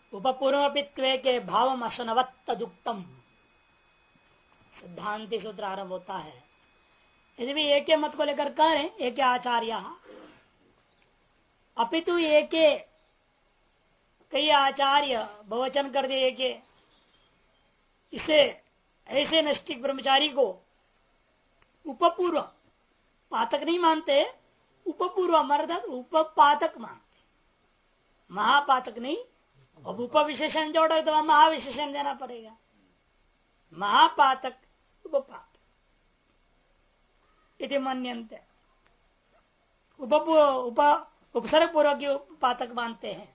उपपूर्वपित्व के भाव असनवत तदुक्तम सिद्धांति सूत्र आरंभ होता है। यदि भी एक मत को लेकर कह रहे एक आचार्य अपितु एक कई आचार्य बहुवचन कर दिए के इसे ऐसे नैष्ठिक ब्रह्मचारी को उपपूर्व पातक नहीं मानते, उपपूर्व मर्द उपपातक मानते, महापातक नहीं। अब उपविशेषण जोड़ो तो महाविशेषण देना पड़ेगा। महापातक उपपातक इति मन्यन्ते उपसर्ग पूर्व की पातक मानते हैं।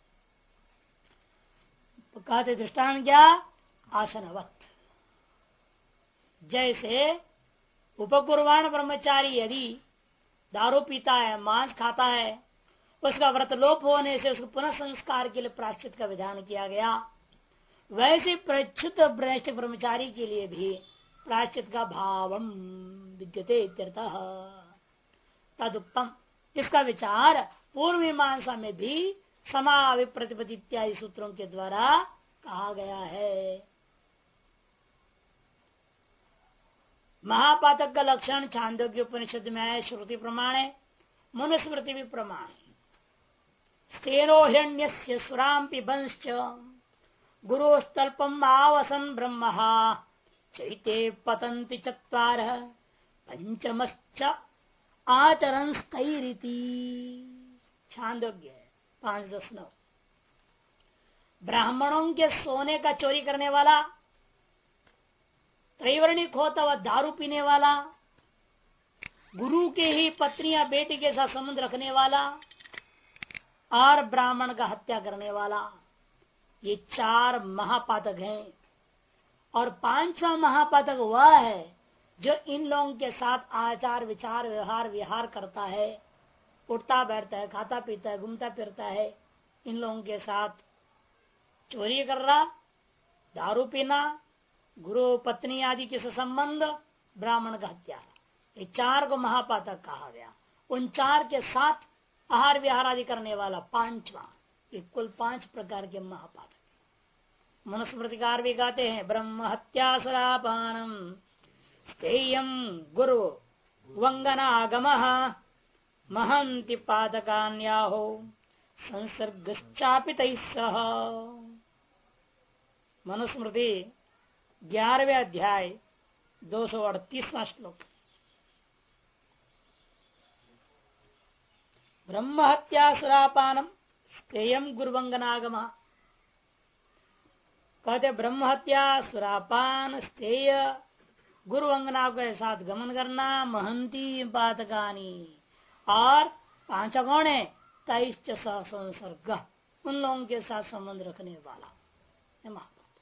तो कहते दृष्टांत क्या? आसनवत। जैसे उपकुर्बान ब्रह्मचारी यदि दारू पीता है, मांस खाता है, उसका व्रत लोप होने से उसको पुनः संस्कार के लिए प्रायश्चित का विधान किया गया, वैसे प्रच्युत भ्रष्ट ब्रह्मचारी के लिए भी प्रायश्चित का भावम विद्यते इत्यर्थः तदुक्तम। इसका विचार पूर्व मीमांसा में भी समाविप्रतिपत्ति इत्यादि सूत्रों के द्वारा कहा गया है। महापातक का लक्षण छांदोग्य उपनिषद में है, श्रुति प्रमाण है, मनुस्मृति भी प्रमाण है। स्तेनोहिण्यस्य सुराम पिबंश्च गुरुस्तल्पम आवसन ब्रह्म चैते पतंति चत्वारः पंचमश्च आचरण स्थैरिति। छांदोग्य 5:9। ब्राह्मणों के सोने का चोरी करने वाला, त्रैवर्णिक होता हुआ दारू पीने वाला, गुरु के ही पत्नियां बेटी के साथ संबंध रखने वाला और ब्राह्मण का हत्या करने वाला, ये 4 महापातक हैं। और 5वां महापातक वह है जो इन लोगों के साथ आचार विचार व्यवहार विहार करता है, उठता बैठता है, खाता पीता है, घूमता फिरता है, इन लोगों के साथ चोरी कर रहा, दारू पीना, गुरु पत्नी आदि के संबंध, ब्राह्मण का हत्या, ये 4 को महापातक कहा गया। उन 4 के साथ आहार विहार आदि करने वाला 5वां, कुल 5 प्रकार के महापातक। मनुस्मृतिकार भी गाते हैं ब्रह्म हत्या सरापानम स्थेयम गुरु वंगनागम महंति पातकान्याहो संसर्गश्चापि तैस्सह। मनुस्मृति 11वें अध्याय 238वां श्लोक। ब्रह्म हत्या सुरापानम स्थेयम गुरुवंगनागम। कहते ब्रह्म हत्या सुरापान स्थेय गुरुवंगना के साथ गमन करना, महंती पातकानी, और 5 कौन है? तैश्च संसर्ग, उन लोगों के साथ संबंध रखने वाला।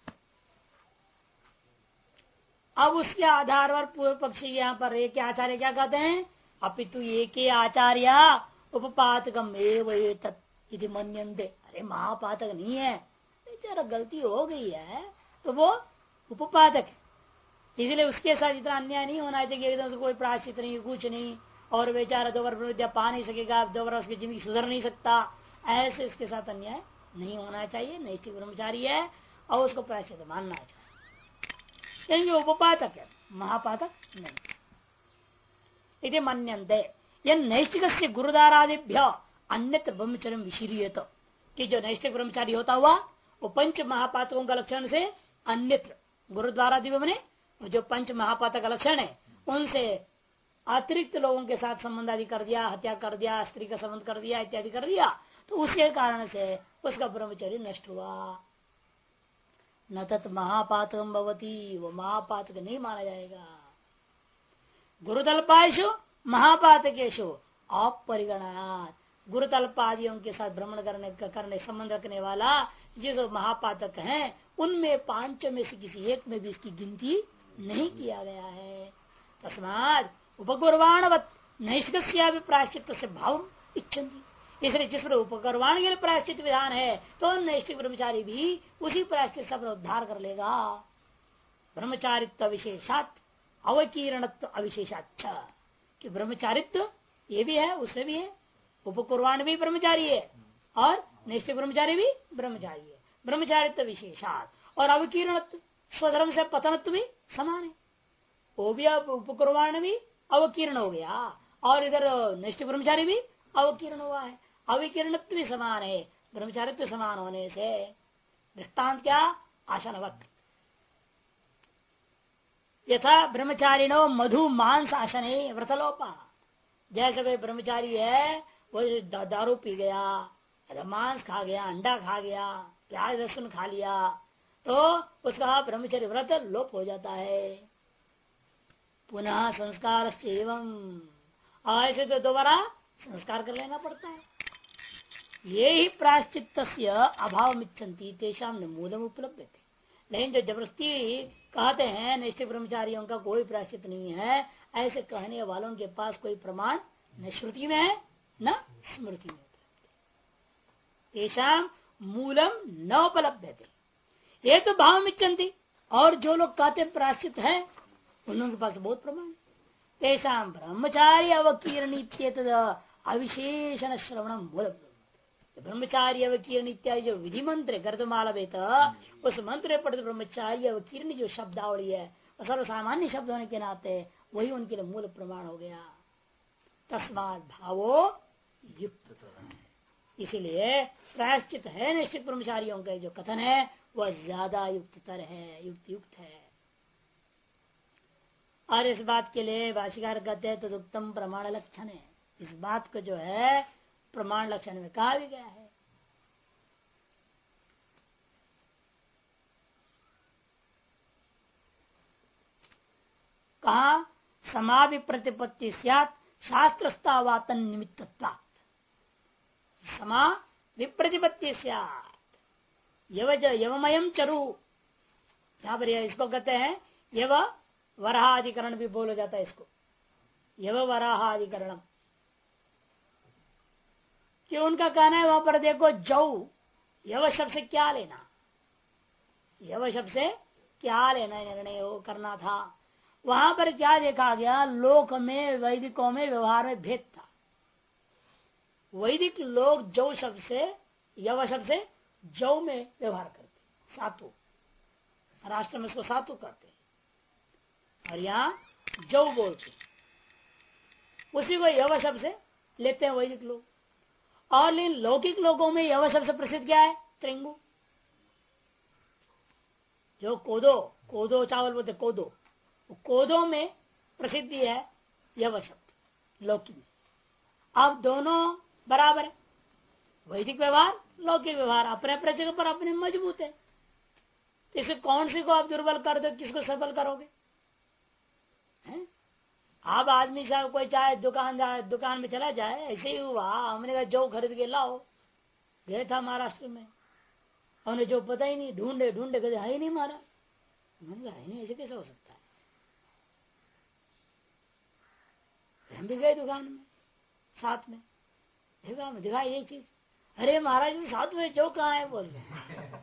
अब उसके आधार पर पूर्व पक्षी यहाँ पर एक आचार्य क्या कहते हैं? अपितु एक आचार्य उपपातकम एवं तत् मन्यन्ते। अरे महापातक नहीं है, बेचारा गलती हो गई है तो वो उपपातक है, इसलिए उसके साथ इतना अन्याय नहीं होना चाहिए। एकदम से कोई प्रायश्चित नहीं, कुछ नहीं, और बेचारा 2 वर्ष विद्या पा नहीं सकेगा, 2 वर्ष उसकी जिंदगी सुधर नहीं सकता, ऐसे इसके साथ अन्याय नहीं होना चाहिए। नैष्ठिक ब्रह्मचारी है और उसको प्रायश्चित मानना चाहिए, क्योंकि उपपातक है, महापातक नहीं। यदि मन्यन्ते यह नैष्ठिक से गुरुद्वारादिभ्य अन्यत्र ब्रह्मचर्य विशीर्येत, कि जो नैष्ठिक ब्रह्मचारी होता हुआ वो 5 महापातकों का लक्षण से अन्यत्र, गुरुद्वारा दिव्य बने जो 5 महापातक का लक्षण है उनसे अतिरिक्त लोगों के साथ संबंध आदि कर दिया, हत्या कर दिया, स्त्री का संबंध कर दिया इत्यादि कर दिया, तो उसके कारण से उसका ब्रह्मचर्य नष्ट हुआ। न तत् महापातकम भवती, वो महापातक नहीं माना जाएगा। गुरुतल्पायशु महापातकेशु अपरिगणात्, गुरुतल्पादियों के साथ भ्रमण करने संबंध रखने वाला जिस महापातक हैं उनमें 5 में से किसी एक में भी इसकी गिनती नहीं किया गया है। तस्मात् उपकुर्वाणवत् नैष्ठिकस्यापि प्रायश्चित्त से भाव इच्छन्ति, इसलिए जिस पर उपकुर्वाण के लिए प्रायश्चित विधान है तो नैष्ठिक ब्रह्मचारी भी उसी प्रायश्चित से अपना उद्धार कर लेगा। ब्रह्मचारित्व विशेषात अवकीर्णत्व अविशेषाच्छ, कि ब्रह्मचारित्व ये भी है उसमें भी है, उपकुर्वाण भी ब्रह्मचारी है और नैष्ठिक ब्रह्मचारी भी ब्रह्मचारी है, ब्रह्मचारित्व विशेषात, और अवकीर्णत्व स्वधर्म से पतनत्व भी समान है। वो भी अब उपकुर्बाण भी अवकीर्ण हो गया, और इधर निष्ठ ब्रह्मचारी भी अवकीर्ण हुआ है। अविकीर्णत्व भी समान है ब्रह्मचारित्व समान होने से। दृष्टांत क्या? आसनवत। यथा ब्रह्मचारिणो मधु मांस आसने व्रतलोपा। जैसे कोई ब्रह्मचारी है वो दारू पी गया, मांस खा गया, अंडा खा गया, प्याज लहसुन खा लिया, तो उसका ब्रह्मचर्य व्रत लोप हो जाता है। पुनः संस्कार एवं, ऐसे तो दोबारा संस्कार कर लेना पड़ता है। ये ही प्रायश्चित अभाव मिच्छन्ति तेषाम न मूलम उपलब्ध थे। लेकिन जो जबरदस्ती कहते हैं निष्ठ ब्रह्मचारियों का कोई प्रायश्चित नहीं है, ऐसे कहने वालों के पास कोई प्रमाण न श्रुति में है न स्मृति में। तेषाम मूलम न उपलब्ध थे, ये तो भाव मिच्छन्ति। और जो लोग कहते प्रायश्चित है उन लोगों के पास बहुत प्रमाण है। तेषाम ब्रह्मचारी अवकीर्ण अविशेषण श्रवणम मूलम। ब्रह्मचारी अवकीर्ण इत्यादि जो विधि मंत्र गर्दमाला वेत, उस मंत्र पढ़ते ब्रह्मचारी अवकीर्ण जो शब्दावली है वो सर्वसामान्य शब्द होने के नाते वही उनके लिए मूल प्रमाण हो गया। तस्मात् भावो युक्त, इसीलिए प्रायश्चित है निश्चित ब्रह्मचारियों का जो कथन है वह ज्यादा युक्ततर है, युक्त है। और इस बात के लिए भाष्यकार कहते हैं तो उत्तम प्रमाण लक्षण है। इस बात को जो है प्रमाण लक्षण में कहा भी गया है। कहा समाधि प्रतिपत्ति स्यात् शास्त्रस्तावातन निमित्तत्वात्। समा विप्रतिपत्ति स्यात् यवमयम चरु, यहां पर इसको कहते हैं यव वराहाधिकरण भी बोला जाता है। इसको यव वराहाधिकरण, कि उनका कहना है वहां पर देखो जौ, यव शब्द से क्या लेना, यव शब्द से क्या लेना निर्णय हो करना था। वहां पर क्या देखा गया, लोक में वैदिकों में व्यवहार में भेद था। वैदिक लोग जौ शब्द से यव शब्द से जौ में व्यवहार करते, सातु राष्ट्र में इसको सातु करते, और यहाँ जौ बोलते, उसी को यव शब्द से लेते हैं वैदिक लोग। और लेकिन लौकिक लोगों में यव शब्द से प्रसिद्ध क्या है? त्रिंगु। जो कोदो, कोदो चावल बोलते कोदो, कोदो में प्रसिद्धि है यव शब्द लौकिक में। अब दोनों बराबर है, वैदिक व्यवहार लौकिक व्यवहार अपने अपने जगह पर अपने मजबूत है। तो इसे कौन सी को आप दुर्बल कर दो, किसको सबल करोगे? हैं? आप आदमी साहब कोई चाहे दुकान में चला जाए, ऐसे ही हुआ। हमने कहा जौ खरीद के लाओ, गए था महाराष्ट्र में, उन्हें जो पता ही नहीं, ढूंढे ढूंढे कदे है ही नहीं मारा। मैंने कहा है नहीं, ऐसे कैसे हो सकता है? हम भी गए दुकान में साथ में, दिखा ये चीज, अरे महाराज साथ में जो कहाँ है बोल रहे।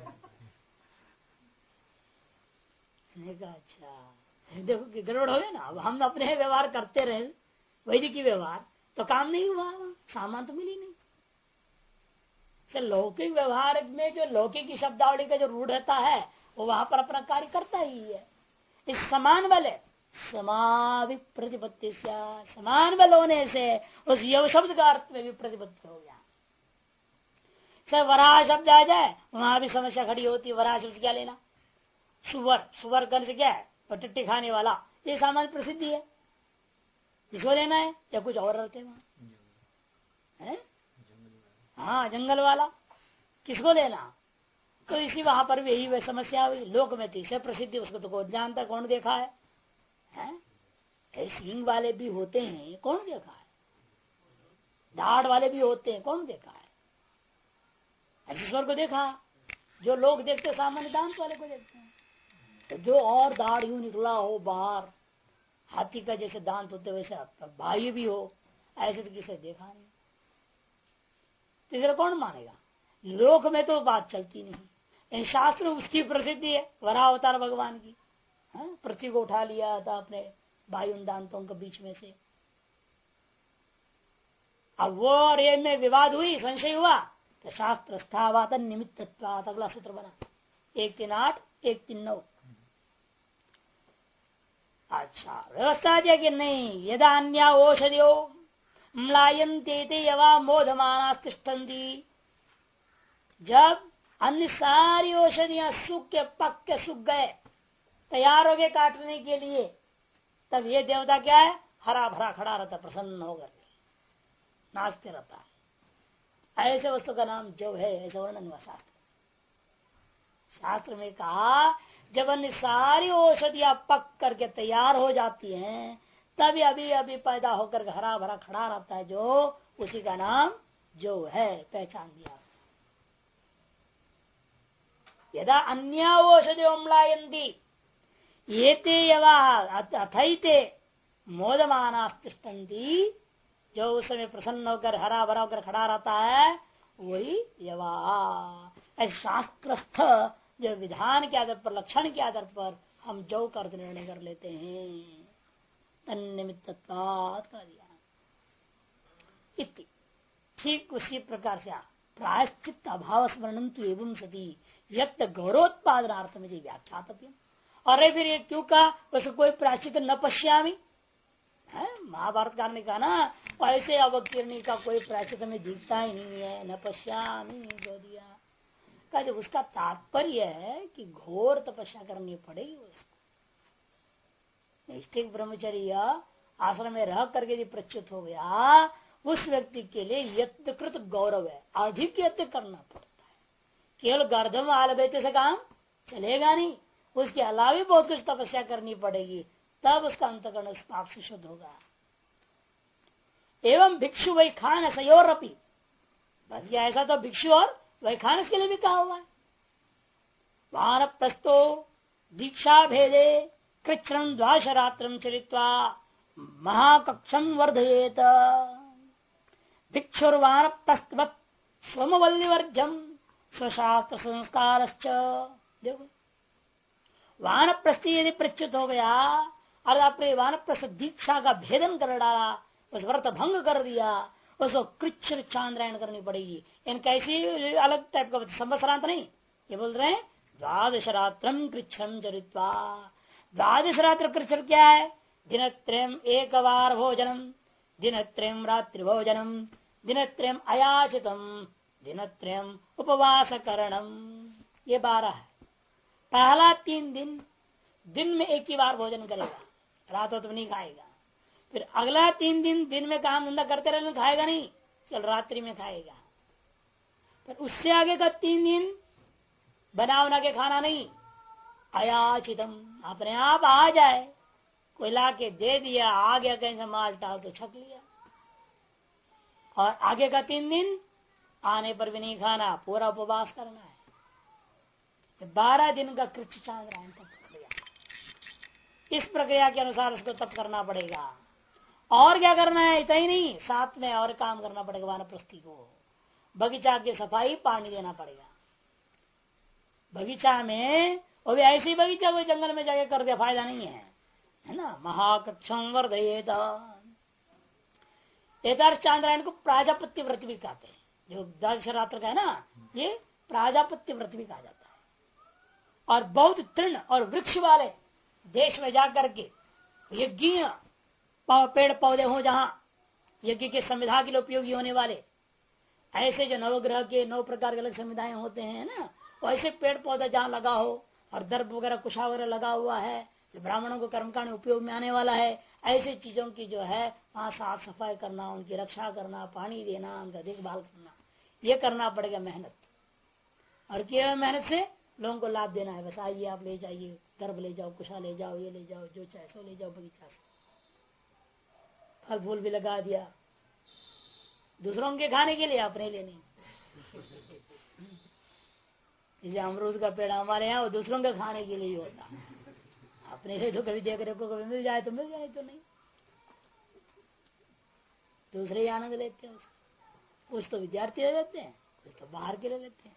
अच्छा देखो कि गड़बड़ हो गया ना। अब हम अपने व्यवहार करते रहे वैदिक व्यवहार, तो काम नहीं हुआ, सामान तो मिली नहीं। तो लौकिक व्यवहार में जो लौकिक शब्दावली का जो रूढ़ रहता है वो वहां पर अपना कार्य करता ही है। इस समान बल है, समावि प्रतिपत्ति, समान बल होने से उस यव शब्द का अर्थ में भी प्रतिपत्ति हो गया। सर वराह शब्द आ जाए वहां भी समस्या खड़ी होती है। वराह शब्द क्या लेना? सुवर, सुवर कर से क्या है? टट्टी खाने वाला, ये सामान्य प्रसिद्धि है। किसको लेना है? या कुछ और रहते वहां, हाँ जंगल वाला, किसको लेना? तो इसी वहां पर भी यही समस्या हुई। लोक में तीसरे प्रसिद्धि, उसको तो कौन जानता, कौन देखा है? सींग वाले भी होते हैं, कौन देखा है? दाढ़ वाले भी होते हैं, कौन देखा है? ईश्वर को देखा, जो लोग देखते सामान्य दांत वाले को देखते हैं। तो जो और दाढ़ यूं निकला हो बाहर, हाथी का जैसे दांत होते वैसे भाई भी हो, ऐसे तो किसे देखा नहीं। तीसरा कौन मानेगा? लोक में तो बात चलती नहीं। शास्त्र उसकी प्रसिद्धि है, वरावतार भगवान की। पृथ्वी को उठा लिया था अपने भाई उन दांतों के बीच में से। अब वो और ये में विवाद हुई, संशय हुआ, शास्त्र स्थावात निमित्तत्वात्। अगला सूत्र बना 138 139। अच्छा व्यवस्था दिया कि नहीं, यदा अन्य औषधियो म्लायन्ते ते यवा मोधमाना तिष्ठन्ति, जब अन्य सारी औषधियां सूख के पक के सूख गए, तैयार हो गए काटने के लिए, तब ये देवता क्या है, हरा भरा खड़ा रहता, प्रसन्न होकर नाचते रहता है। ऐसे वस्तु का नाम जव है, ऐसा वर्णन हुआ शास्त्र में कहा, जब अन्य सारी औषधियां पक करके तैयार हो जाती हैं, तभी अभी अभी पैदा होकर हरा भरा खड़ा रहता है, जो उसी का नाम जो है, पहचान दिया। यदा अन्य औषधि अम्लायन्ति एते यवा अथैते मोदमाना तिष्ठन्ति, जो उस समय प्रसन्न होकर हरा भरा होकर खड़ा रहता है, वही यवा। ऐसे शास्त्रस्थ जो विधान के आधार पर, लक्षण के आधार पर हम जो कर निर्णय कर लेते हैं, तन्निमित्तत्वात् कर दिया। ठीक उसी प्रकार से प्रायश्चित अभाव स्मरण तो एवं सती व्यक्त गौरवोत्पादनार्थम व्याख्यातव्य। अरे फिर ये क्यों कहा, वैसे कोई प्रायश्चित न पश्यामी है, महाभारत कार ने कहा ना, ऐसे अवकीर्णी का कोई प्रायश्चित में दिखता ही नहीं है, न पश्यामी जो दिया का। जब उसका तात्पर्य है कि घोर तपस्या करनी पड़ेगी उसको। निष्ठिक ब्रह्मचर्य आश्रम में रह करके यदि प्रच्युत हो गया, उस व्यक्ति के लिए यत्नकृत गौरव है, अधिक यत्न करना पड़ता है। केवल गर्दम आलबेते से काम चलेगा नहीं, उसके अलावा भी बहुत कुछ तपस्या करनी पड़ेगी, तब उसका अंतकरण उस पाप से शुद्ध होगा। एवं भिक्षु वैखान सयोरपी, बस ये ऐसा तो भिक्षु और वैखान के लिए भी कहा हुआ है। वानप्रस्थो दीक्षा भेदे कृच्छ्रम द्वाशरात्रम चलित्वा महाकक्षम वर्धयेत। भिक्षुर्वानप्रस्थवत् स्वमवल्लिवर्जम स्वशास्त्र संस्कारश्च। देखो वानप्रस्थी यदि प्रच्युत हो गया और अपने वानप्रस्थ दीक्षा का भेदन कर डाला, उस व्रत भंग कर दिया, उसको कृच्छ्र चांद्रायण करनी पड़ेगी। इनका ऐसी अलग टाइप का संवत्सरांत नहीं, ये बोल रहे हैं द्वादशरात्रम कृच्छ्रम चरित्वा। द्वादशरात्र कृच्छ्र क्या है, दिनत्रयम् एक बार भोजनम, दिनत्रयम् रात्रि भोजनम, दिनत्रयम् अयाचितम, दिनत्रयम् उपवास करणम। ये 12 है। पहला 3 दिन में एक ही बार भोजन करेगा, रात तो नहीं खाएगा। फिर अगला 3 दिन में काम धंधा करते रहने खाएगा नहीं, चल रात्रि में खाएगा। फिर उससे आगे का 3 दिन बना के खाना नहीं, अयाचितम, अपने आप आ जाए, कोई ला के दे दिया, आ गया कहीं से माल टाल तो छक लिया। और आगे का 3 दिन आने पर भी नहीं खाना, पूरा उपवास करना है। 12 दिन का कृच्छ चांद्रायण तप प्रक्रिया, इस प्रक्रिया के अनुसार उसको तप करना पड़ेगा। और क्या करना है, इतना ही नहीं, साथ में और काम करना पड़ेगा। वानप्रस्थी को बगीचा की सफाई, पानी देना पड़ेगा। बगीचा में वो भी ऐसी बगीचा कोई जंगल में जाके कर दिया फायदा नहीं है ना। महाकक्षम वर्धयेत। चांद्रायण को प्राजापत्य व्रत भी कहते हैं, जो द्वादशरात्र का है ना, ये प्राजापत्य व्रत भी कहा जाता है। और बहुत तृण और वृक्ष वाले देश में जाकर के यज्ञ पेड़ पौधे हो, जहां यज्ञ के संविधा के लिए उपयोगी होने वाले, ऐसे जो नवग्रह के 9 प्रकार के अलग संविधाएं होते हैं ना, वैसे पेड़ पौधा जहाँ लगा हो और दर्भ वगैरह कुशा वगैरह लगा हुआ है, जो ब्राह्मणों को कर्मकांड उपयोग में आने वाला है, ऐसी चीजों की जो है वहां साफ सफाई करना, उनकी रक्षा करना, पानी देना, उनका देखभाल करना, ये करना पड़ेगा मेहनत। और केवल मेहनत से लोगों को लाभ देना है। बस आइए आप ले जाइए, दर्भ ले जाओ, कुशा ले जाओ, ये ले जाओ, जो चाहे सो ले जाओ बगीचा से। फल फूल भी लगा दिया, दूसरों के खाने के लिए, अपने लिए नहीं। जैसे अमरूद का पेड़ हमारे यहाँ, वो दूसरों के खाने के लिए ही होता, अपने लिए तो कभी देख रहे को, कभी मिल जाए तो मिल जाए तो नहीं, दूसरे ही आनंद लेते हैं उसको। कुछ तो विद्यार्थी ले लेते हैं, कुछ तो बाहर के ले लेते हैं।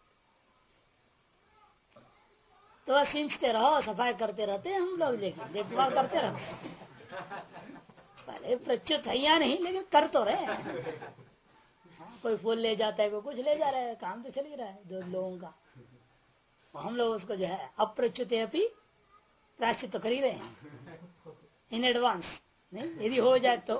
तो सींचते रहो, सफाई करते रहते हैं हम लोग, लेकिन देखभाल करते रहते हैं। पहले प्रच्युत है या नहीं, लेकिन कर तो रहे। कोई फूल ले जाता है, कोई कुछ ले जा रहा है, काम तो चल ही रहा है दो लोगों का। हम लोग उसको जो है अप्रच्युत अभी प्रायश्चित तो कर ही रहे हैं इन एडवांस, नहीं यदि हो जाए तो।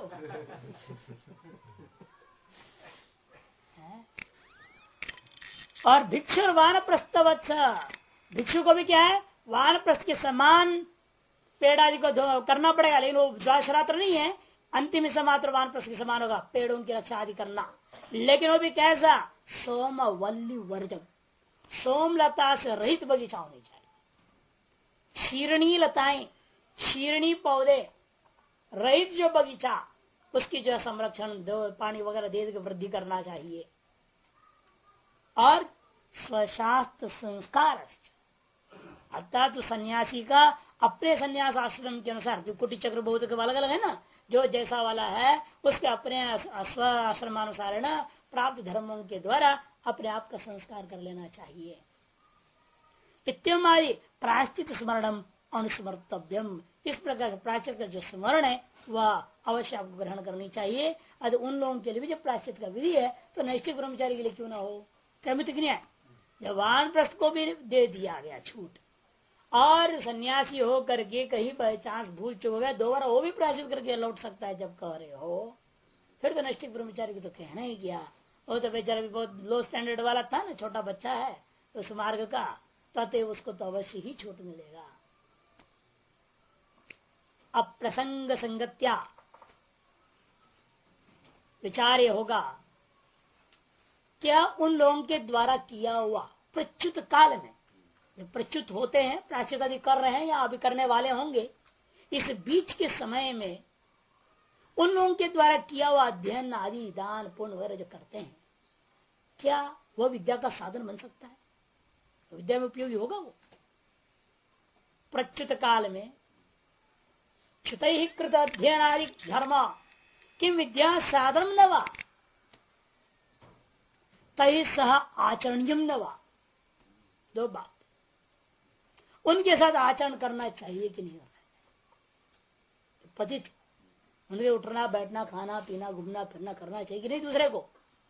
और भिक्षु और वानप्रस्थवत्स, भिक्षु को भी क्या है वानप्रस्थ के समान पेड़ आदि को करना पड़ेगा, लेकिन वो द्वादशरात्र नहीं है, अंतिम से मात्र वानप्रस्थ के समान होगा पेड़ों की रक्षा आदि करना। लेकिन वो भी कैसा सोम वल्ली वर्जक, सोमलता से रहित बगीचा होनी चाहिए। शीरणी लताएं, शीरणी पौधे रहित जो बगीचा, उसकी जो संरक्षण दो पानी वगैरह दे के वृद्धि करना चाहिए। और स्वशास्त्र संस्कार, अर्थात तो सन्यासी का अपने सन्यास आश्रम के अनुसार, जो कुटी चक्र बहुत के अलग अलग है ना, जो जैसा वाला है उसके अपने स्व आश्रमानुसार है ना, प्राप्त धर्मों के द्वारा अपने आप का संस्कार कर लेना चाहिए। इत्यादि प्रायश्चित स्मरणम अनुस्मर्तव्यम, इस प्रकार के प्रायश्चित का जो स्मरण है वह अवश्य आपको ग्रहण करनी चाहिए। अगर उन लोगों के लिए भी जब प्रायश्चित का विधि है तो नैष्ठिक ब्रह्मचारी के लिए क्यों ना हो, क्रमित न्याय जब वानप्रस्थ को भी दे दिया गया छूट, और सन्यासी हो करके कहीं बाई चांस भूल चुक गया दोबारा वो भी प्रायश्चित करके लौट सकता है जब कह रहे हो, फिर तो नैष्ठिक ब्रह्मचारी की तो कहना ही किया। वो तो बेचारा भी बहुत लो स्टैंडर्ड वाला था ना, छोटा बच्चा है उस मार्ग का, तब उसको तो अवश्य ही छूट मिलेगा। अप्रसंग संगत्या विचार ये होगा क्या उन लोगों के द्वारा किया हुआ प्रच्युत काल में, जो प्रच्युत होते हैं प्रायश्चित आदि कर रहे हैं या अभी करने वाले होंगे, इस बीच के समय में उन लोगों के द्वारा किया हुआ अध्ययन आदि दान पुण्य वगैरह जो करते हैं, क्या वह विद्या का साधन बन सकता है, विद्या में उपयोगी होगा वो? प्रच्युत काल में क्षुत ही कृत अध्ययन आदि धर्म किम विद्या साधन न वा तय सह आचरणीयम न वा। दो बात, उनके साथ आचरण करना चाहिए कि नहीं करना चाहिए? पतित उनके उठना बैठना खाना पीना घूमना फिरना करना चाहिए कि नहीं? दूसरे को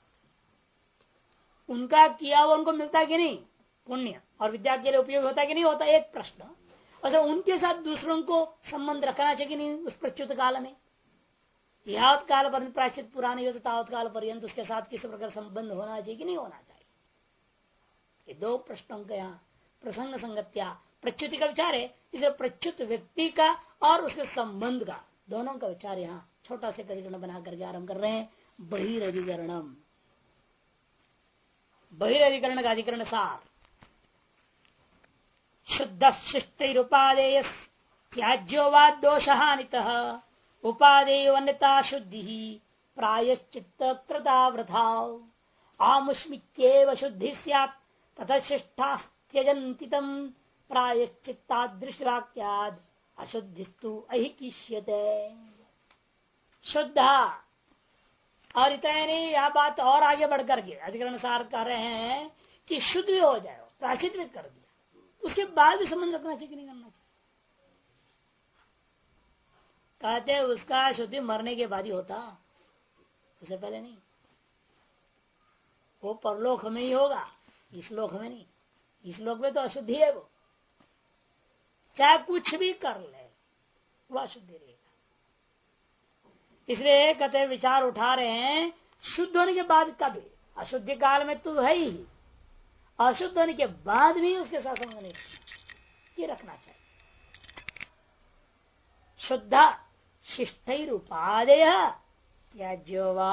उनका किया हुआ उनको मिलता है कि नहीं पुण्य, और विद्या के लिए उपयोग होता है कि नहीं होता, एक प्रश्न। और उनके साथ दूसरों को संबंध रखना चाहिए कि नहीं उस प्रच्युत काल में? यावत काल पर प्रायश्चित पूरा नहीं होता तावत काल पर्यंत उसके साथ किसी प्रकार संबंध होना चाहिए कि नहीं होना चाहिए? ये दो प्रश्नों का यहाँ प्रसंग संगत्या प्रच्युति का विचार है, इसलिए प्रच्युत व्यक्ति का और उसके संबंध का दोनों का विचार यहाँ छोटा से अधिकरण बना करके आरंभ कर रहे हैं। बहिरधिकरणम, बहिरधिकरण का अधिकरण सार शुद्ध शिष्टुपादेय त्याज्यो वा दोष हानितः उपादेय अन्यता शुद्धि प्रायश्चित्त कृता वृथाव आमुष्मिक्येव शुद्धि स्यात् तथा शिष्टा त्यजन्ति तम प्रायश्चित्तादृशवाक्याद् अशुद्धिस्तु अहिकिष्यते। शुद्ध और इतना नहीं, यह बात और आगे बढ़ करके अधिकरण सार कह रहे हैं कि शुद्ध भी हो जाए, प्रायश्चित भी कर दिया, उसके बाद भी संबंध रखना चाहिए कि नहीं करना चाहिए? कहते उसका शुद्धि मरने के बाद ही होता, उससे पहले नहीं। वो परलोक में ही होगा, इस लोक में नहीं। इस लोक में तो अशुद्धि है, वो चाहे कुछ भी कर ले वह अशुद्धि रहेगा। इसलिए कहते विचार उठा रहे हैं शुद्ध होने के बाद कभी, अशुद्धि काल में तो है ही, अशुद्ध होने के बाद भी उसके साथ संबंध नहीं ये रखना चाहिए। शुद्ध शिष्टैरुपादेय त्याज्योवा,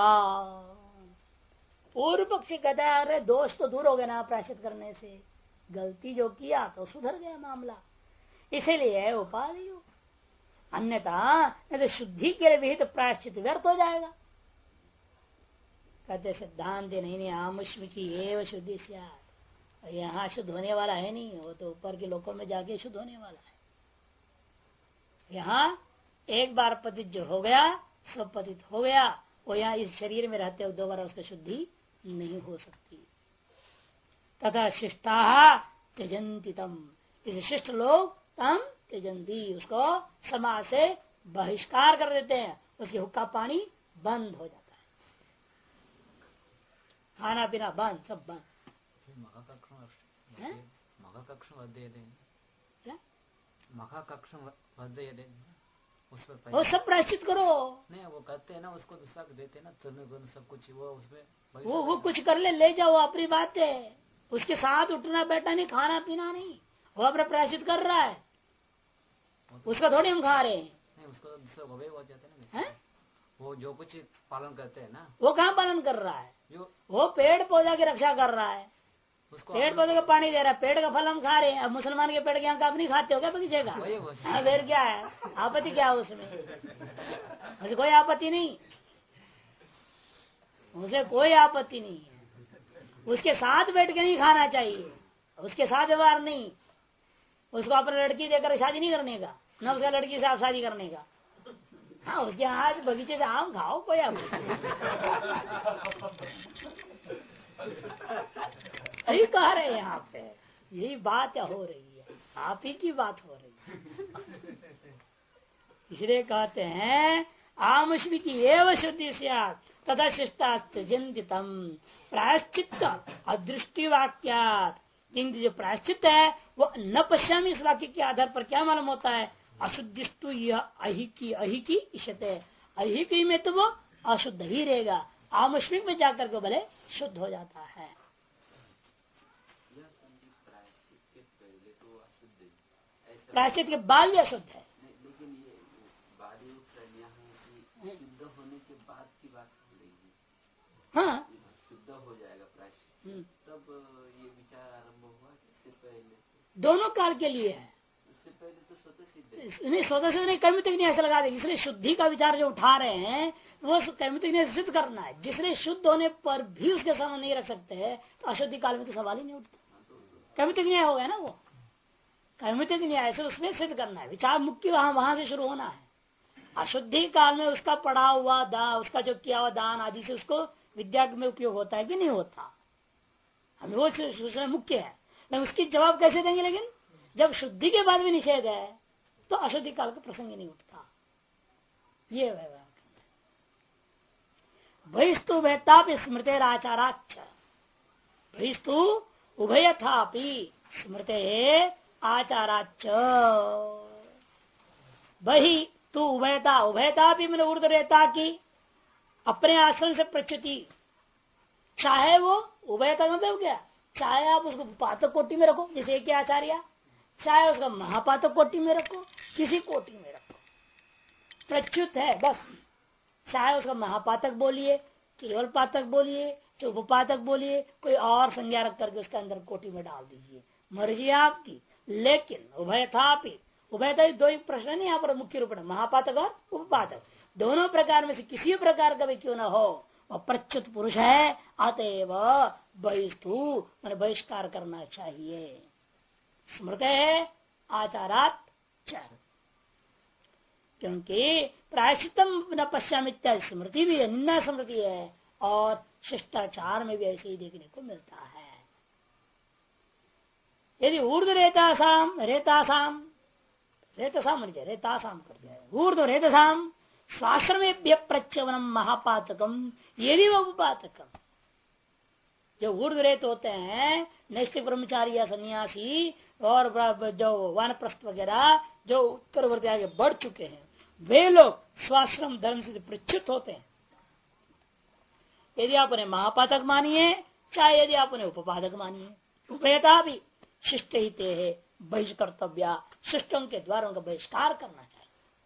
पूर्व पक्षी कहता है अरे दोष तो दूर हो गया ना प्रायश्चित करने से, गलती जो किया तो सुधर गया मामला, इसीलिए उपादेय। अन्यथा तो शुद्धि के लिए विहित प्रायश्चित व्यर्थ हो जाएगा। कहते सिद्धांत नहीं आमुष्म की एवं शुद्धि स्यात्, यहाँ शुद्ध होने वाला है नहीं, वो तो ऊपर के लोकों में जाके शुद्ध होने वाला है। यहाँ एक बार पतित जो हो गया सब पतित हो गया, वो यहाँ इस शरीर में रहते हुए दोबारा उसकी शुद्धि नहीं हो सकती। तथा शिष्टा त्यजंती तम, इस शिष्ट लोग तम त्यजंती, उसको समाज से बहिष्कार कर देते हैं, उसके हुक्का पानी बंद हो जाता है। खाना पीना बंद, सब बंद। वो सब प्रायश्चित करो। नहीं वो कहते हैं ना, उसको दूसरा देते हैं ना, तुरंत सब कुछ वो उसमें वो कुछ कर ले जाओ, अपनी बात है। उसके साथ उठना बैठना नहीं, खाना पीना नहीं, वो अपना प्रायश्चित कर रहा है, उसका थोड़ी हम खा रहे हैं। नहीं उसको दूसरा हो जाते हैं ना, वो जो कुछ पालन करते हैं ना, वो कहाँ पालन कर रहा है, वो पेड़ पौधा की रक्षा कर रहा है, पेड़ पौधे का पानी दे रहा है, पेड़ का फल हम खा रहे हैं। अब मुसलमान के पेड़ के यहाँ का आप नहीं खाते हो क्या बगीचे का? फिर क्या है, आपत्ति क्या है उसमें? मुझे कोई आपत्ति नहीं, उसे कोई आपत्ति नहीं है। उसके साथ बैठ के नहीं खाना चाहिए, उसके साथ व्यवहार नहीं, उसको अपनी लड़की देकर शादी नहीं करने का, न उसका लड़की से आप शादी करने का। हाँ उसके हाथ बगीचे से आम खाओ, कोई आप यही कह रहे हैं यहाँ पे, यही बात हो रही है, आप ही की बात हो रही है। इसलिए कहते हैं आमुष्मी की एवं शुद्धि से तथा शिष्टाचितम प्रायश्चित अदृष्टि वाक्यात, किंतु जो प्रायश्चित है वो न पश्यामी, इस वाक्य के आधार पर क्या मालूम होता है? अशुद्धिस्तु यह अहिकी इशते, अहिकी में तो वो अशुद्ध ही रहेगा, आमुष्मिक में जाकर के भले शुद्ध हो जाता है। प्रायश्चित के बाद भी अशुद्ध है, लेकिन ये शुद्ध होने के बाद की बात हो रही है। हाँ शुद्ध हो जाएगा प्रायश्चित, तब ये विचार आरंभ हुआ, इससे पहले दोनों काल के लिए है। उससे पहले तो स्वतः सिद्ध नहीं, स्वतः सिद्ध नहीं, कर्म तक नहीं ऐसा लगा दे। इसलिए शुद्धि का विचार जो उठा रहे हैं वो कर्म तक नहीं सिद्ध करना है। जिसने शुद्ध होने पर भी उसके सामने नहीं रख सकते तो अशुद्धि काल में तो सवाल ही नहीं उठता। कर्म तक न्याय हो गया ना, वो कर्म तक न्याय से उसमें सिद्ध करना है। विचार मुक्ति वहां से शुरू होना है। अशुद्धि काल में उसका पढ़ा हुआ दान, उसका जो किया हुआ दान आदि से उसको विद्या में उपयोग होता है कि नहीं होता, हमें वो मुख्य है। लेकिन उसकी जवाब कैसे देंगे? लेकिन जब शुद्धि के बाद भी निषेध है तो अशुद्धि काल का प्रसंग ही नहीं उठता। ये बहिस्तु उभयतापि स्मृतेराचाराच्च, बहिस्तु उभयथापि स्मृते आचाराच्च। बहि तू उभयता, उभयता भी मैंने ऊर्ध्व रहता की अपने आश्रम से प्रच्युति, चाहे वो उभयता मतलब क्या, चाहे आप उसको पातक कोटि में रखो जैसे कि आचार्य, चाहे उसका महापातक कोटि में रखो, किसी कोटि में रखो, प्रच्युत है बस। चाहे उसका महापातक बोलिए, केवल पातक बोलिए, उपपातक बोलिए, कोई और संज्ञा रख करके उसके अंदर कोटि में डाल दीजिए, मर्जी आपकी। लेकिन उभयथापि, उभयता दो ही प्रश्न नहीं यहाँ पर मुख्य रूप में, महापातक और उपपातक, दोनों प्रकार में से किसी प्रकार का भी क्यों न हो वह प्रच्युत पुरुष है, अतएव बहिस्तु मैंने बहिष्कार करना चाहिए। स्मृत है आचारात चर, क्योंकि प्रायश्चितम न पश्चामित्या स्मृति भी है, निंदा स्मृति है, और शिष्टाचार में भी ऐसे ही देखने को मिलता है। यदि ऊर्ध रेतासाम रेतासाम रेतसाम रेतासाम कर दिया, ऊर्ध रेतसाम स्वाश्रमेभ्य प्रच्यवनम महापातकम यदि वह उपातकम, जो ऊर्ध रेत होते हैं नैष्ठिक ब्रह्मचारी या सन्यासी और जो वानप्रस्थ वगैरह जो उत्तरवर्ती आगे बढ़ चुके हैं, वे लोग स्वाश्रम धर्म से प्रच्युत होते हैं। यदि आप उन्हें महापातक मानिए, चाहे यदि आप उन्हें उपपादक मानिए, उभयता भी शिष्ट ही है बहिष्कर्तव्या, शिष्टों के द्वारा उनका बहिष्कार करना चाहिए।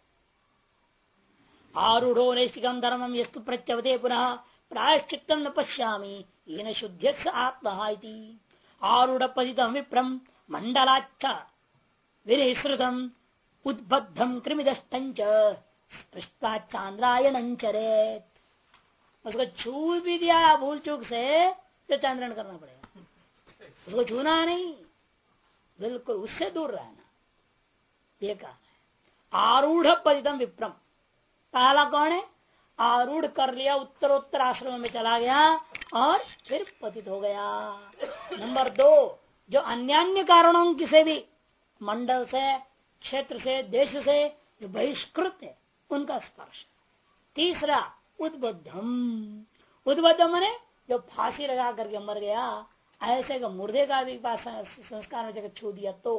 आरूढ़ो नैष्ठिकम धर्मम यस्तु प्रच्यवते पुनः प्रायश्चित्तम न पश्यामि येन शुद्ध्यस्य आत्मा इति। आरूढ़ पतितम विप्रम मंडलाच्च विनिसृतम उद्बद्धम कृमिदष्टंच पृष्ठा चांद्रायणं चरेत। उसको छू भी दिया भूल चूक से तो चांद्रण करना पड़ेगा, उसको छूना नहीं, बिल्कुल उससे दूर रहना। ये कहा आरूढ़ पतितम विप्रम, पहला कौन है? आरूढ़ कर लिया, उत्तरोत्तर आश्रम में चला गया और फिर पतित हो गया। नंबर 2, जो अन्यान्य कारणों की से भी मंडल से, क्षेत्र से, देश से जो बहिष्कृत है उनका स्पर्श। तीसरा उद्बद्धम, उद्बद्धम माने जो फांसी लगा करके मर गया, ऐसे का मुर्दे का भी पास संस्कार में जगह छू दिया तो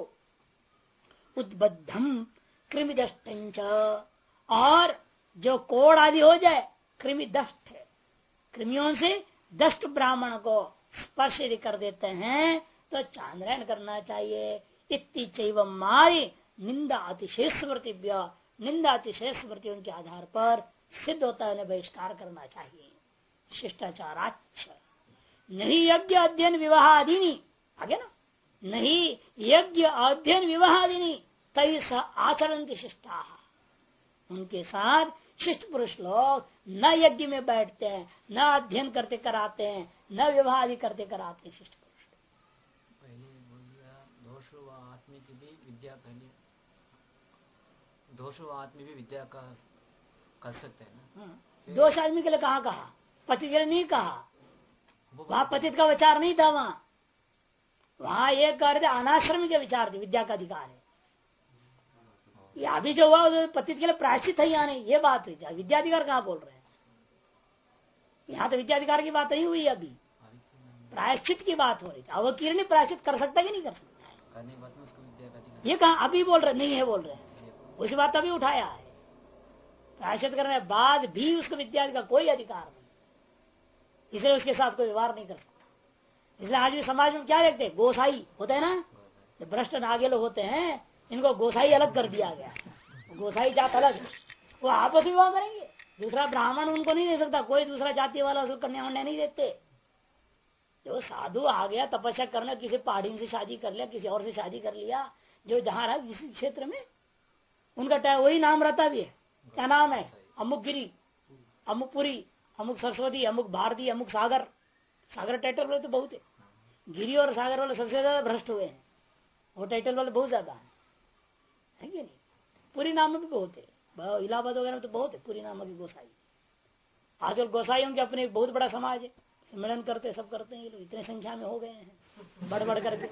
उद्बद्धम कृमिदष्ट, और जो कोड़ आदि हो जाए, कृमि दष्ट है, कृमियों से दष्ट ब्राह्मण को स्पर्श यदि कर देते हैं तो चांद्रायण करना चाहिए। इति चैव मारी निंदा अतिशय स्मृतिभ्य, निंदा अतिशय स्मृतियों के आधार पर सिद्ध होता है, उन्हें बहिष्कार करना चाहिए। शिष्टाचाराच नहीं यज्ञ अध्ययन विवाहादिनी, आगे ना, नहीं यज्ञ अध्ययन विवाहादिनी तई स आचरण शिष्टा, उनके साथ शिष्ट पुरुष लोग न यज्ञ में बैठते हैं, न अध्ययन करते कराते हैं, न विवाह आदि करते कराते हैं। शिष्ट पुरुष पहले बोल दिया दोष व आत्मी की भी विद्या करनी, दोष व आत्मी भी विद्या का कर सकते हैं ना। दोष आदमी के लिए कहा, पति के लिए नहीं कहा, वहां पतित का विचार नहीं था, वहां ये कर दे अनाश्रमी के विचार थे, विद्या का अधिकार है। ये अभी जो हुआ पतित के लिए प्रायश्चित है या नहीं, ये बात है। विद्याधिकार कहाँ बोल रहे हैं, यहाँ तो विद्याधिकार की बात नहीं हुई, अभी प्रायश्चित की बात हो रही थी। अवकीर्णी प्रायश्चित कर सकता है कि नहीं कर सकता है, ये कहा अभी बोल रहे नहीं है, बोल रहे हैं उसी बात अभी उठाया है। प्रायश्चित करने के बाद भी उसको विद्यार्थी का कोई अधिकार नहीं, इसलिए उसके साथ कोई व्यवहार नहीं कर सकता। इसलिए आज भी समाज में क्या देखते हैं, गोसाई होते हैं ना, जो भ्रष्ट नागे लोग होते हैं, इनको गोसाई अलग कर दिया गया, गोसाई जात अलग है, वो आपस में विवाह करेंगे, दूसरा ब्राह्मण उनको नहीं दे सकता, कोई दूसरा जाति वाला उसको कन्या वन्या नहीं देते। जो साधु आ गया तपस्या करना, किसी पहाड़ी से शादी कर लिया, किसी और से शादी कर लिया, जो जहां रहा किसी क्षेत्र में, उनका वही नाम रहता भी है। क्या नाम है, अमुक गिरी, अमुक पुरी, अमुक सरस्वती, अमुक भारती, अमुक सागर। सागर टाइटल वाले तो बहुत है, गिरी और सागर वाले सबसे ज्यादा भ्रष्ट हुए हैं, वो टाइटल वाले बहुत ज्यादा है कि नहीं। पूरी नाम भी बहुत है, इलाहाबाद वगैरह में तो बहुत है पूरी नाम की गोसाई। आजकल गोसाइयों के अपने बहुत बड़ा समाज है, सम्मेलन करते सब करते हैं, ये लोग इतने संख्या में हो गए हैं बढ़ बढ़ करके।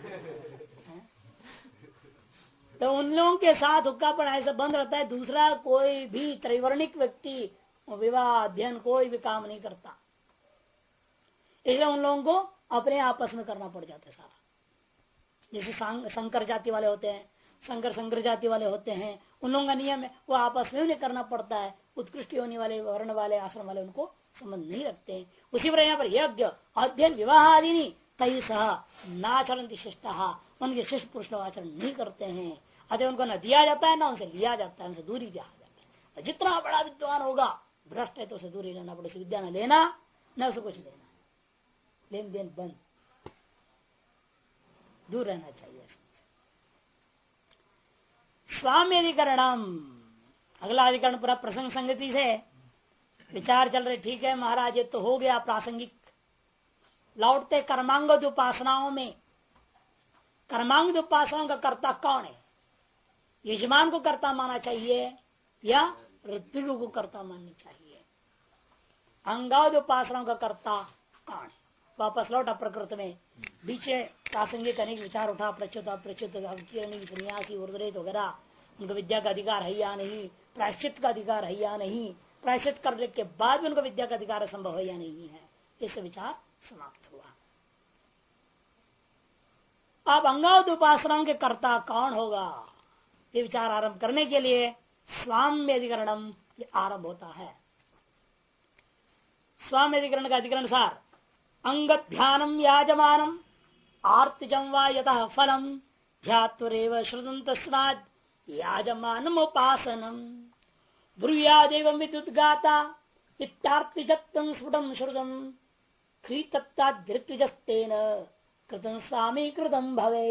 तो उन लोगों के साथ हुक्कापन ऐसा बंद रहता है, दूसरा कोई भी त्रिवर्णिक व्यक्ति विवाह अध्ययन कोई भी काम नहीं करता, इसलिए उन लोगों को अपने आपस में करना पड़ जाता है सारा। जैसे शंकर जाति वाले होते हैं, शंकर जाति वाले होते हैं, उन लोगों का नियम है वो आपस में उन्हें करना पड़ता है। उत्कृष्ट योनि वाले, वर्ण वाले, आश्रम वाले उनको संबंध नहीं रखते हैं। उसी पर यहाँ पर यज्ञ अध्ययन विवाह आदि तई सह नाचरण शिष्टा, उनके शिष्ट पुरुष लोग आचरण नहीं करते हैं, अतः उनको न दिया जाता है, न उनसे लिया जाता है, उनसे दूरी दिया जाता है। जितना बड़ा विद्वान होगा भ्रष्ट है तो उसे दूरी लेना पड़ेगा, विद्या न लेना न उसे कुछ लेना, लेन देन बंद, दूर रहना चाहिए। स्वामी अधिकरणम, अगला अधिकरण पूरा प्रसंग संगति से विचार चल रहे। ठीक है महाराज, ये तो हो गया प्रासंगिक। लौटते कर्मांग उपासनाओं में, कर्मांग उपासनाओं का कर्ता कौन है? यजमान को कर्ता मानना चाहिए या ऋत्विक को कर्ता माननी चाहिए? अंगाद उपासनाओं का कर्ता कौन है? वापस लौटा प्रकृति में, बीच प्रासंगिक अनेक विचार उठा, प्रच्युत अप्रच्युत सन्यासी उर्वरित वगैरह, उनको विद्या का अधिकार है या नहीं, प्रायश्चित का अधिकार है या नहीं, प्रायश्चित करने के बाद भी उनको विद्या का अधिकार संभव है या नहीं है, इससे विचार समाप्त हुआ। अब अंगाद उपासनाओं के कर्ता कौन होगा, ये विचार आरंभ करने के लिए स्वाम्य अधिकरणम आरंभ होता है। स्वाम्य अधिकरण का अधिकरण सार अंग ध्यानम याजमानम आर्तिजम वा यतः फलम ध्यात्वरेव श्रुतं तस्माद् याजमानम उपासनम ब्रूयादेवं विद्युद्गाता इत्यार्तिजत्तं स्फुटं श्रुतं ख्रीतत्ताद्ऋत्विजस्तेन कृतं स्वामी कृतं भवे।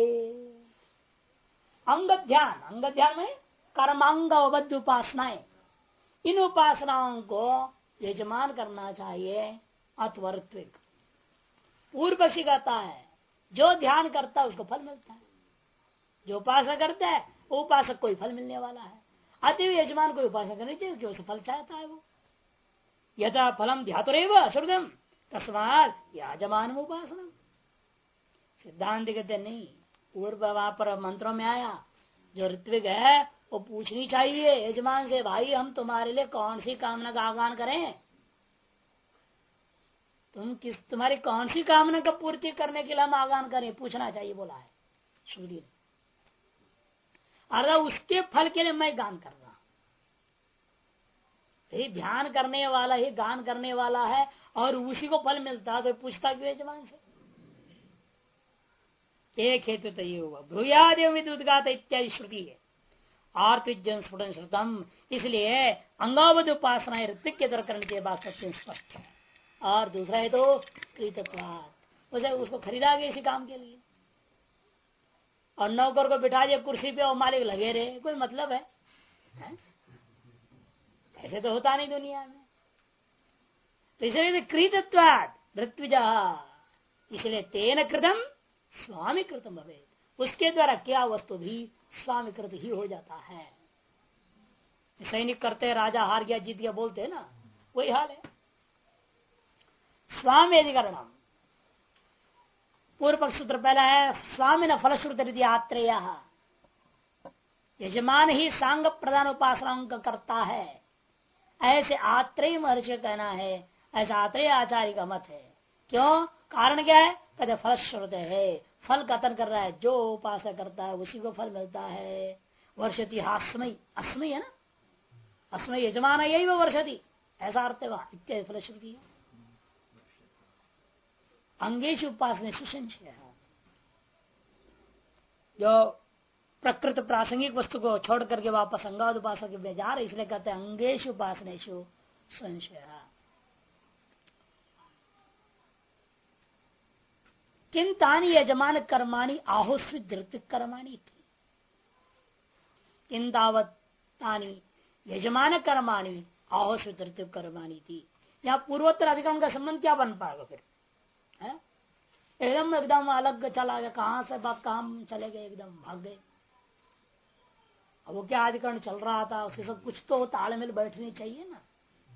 अंग ध्यान में कर्मांगबद्ध उपासनाएं, इन उपासनाओं को यजमान करना चाहिए अथवा ऋत्विक। पूर्व पक्षी कहता है जो ध्यान करता है उसको फल मिलता है, जो उपासना करता है वो उपासक को ही फल मिलने वाला है, अतएव यजमान को उपासना करनी चाहिए क्योंकि फल चाहता है वो। यथा फलम ध्यातुरेव श्रुतम तस्मात् याजमान उपासना। सिद्धांत कहते नहीं, पूर्व वहां पर मंत्रों में आया जो ऋत्विक है वो पूछनी चाहिए यजमान से, भाई हम तुम्हारे लिए कौन सी कामना का आगान करें, तुम्हारी कौन सी कामना का पूर्ति करने के लिए हम आगान करें, पूछना चाहिए बोला है श्रुति ने। अर्थात उसके फल के लिए मैं गान कर रहा हूं। यही ध्यान करने वाला ही गान करने वाला है और उसी को फल मिलता है, तो पूछता क्यों यजमान से? एक हेतु तो ये हुआ ब्रूयादेव विद्युद्गात इत्यादि श्रुति है। आर्तिजन स्फुटन श्रुतम, इसलिए अंगावध उपासना ऋतिक के द्वारा करने के बाद सत्य स्पष्ट है। और दूसरा है तो कृतत्वात्, उसे उसको खरीदा गया इसी काम के लिए। और नौकर को बिठा दिया कुर्सी पे और मालिक लगे रहे, कोई मतलब है? ऐसे तो होता नहीं दुनिया में। तो इसलिए कृतत्वात् ऋत्विजा, इसलिए तेन कृतम स्वामी कृतम भवेत्, उसके द्वारा क्या वस्तु भी स्वामी कृत ही हो जाता है। सैनिक करते राजा हार गया जीत गया बोलते है ना, वही हाल है। स्वामी अधिकरणम, पूर्व पक्ष सूत्र पहला है स्वामी न फलश्रुत आत्रेय, यजमान ही सांग प्रधान उपासनाओं का करता है, ऐसे आत्रेय महर्षि कहना है। ऐसा आत्रेय आचार्य का मत है। क्यों? कारण क्या है? कहते फलश्रुत है, फल कथन कर रहा है, जो उपासना करता है उसी को फल मिलता है। वर्षति हास्मय, अस्मय है ना, अस्मय यजमान यही वो वर्षति, ऐसा अर्थ है वहां इत्यादि फलश्रुति है। अंगेश उपासना सुसंशय, जो प्रकृत प्रासंगिक वस्तु को छोड़ करके वापस अंगाद उपासना के में जा रहे, इसलिए कहते हैं अंगेश उपासनेशु संशय। किम तानी यजमान कर्माणि आहोस्वित धृतिक कर्माणि थी, किम दावत तानी यजमान कर्माणि आहोस्वित धृतिक कर्माणि थी। यहाँ पूर्वोत्तर अधिकरण का संबंध क्या बन पाएगा फिर? एकदम अलग चला गया, कहां से बात कहां चले गए, एकदम भाग गए। अब वो क्या अधिकरण चल रहा था, उसके सब कुछ तो तालमेल बैठनी चाहिए ना।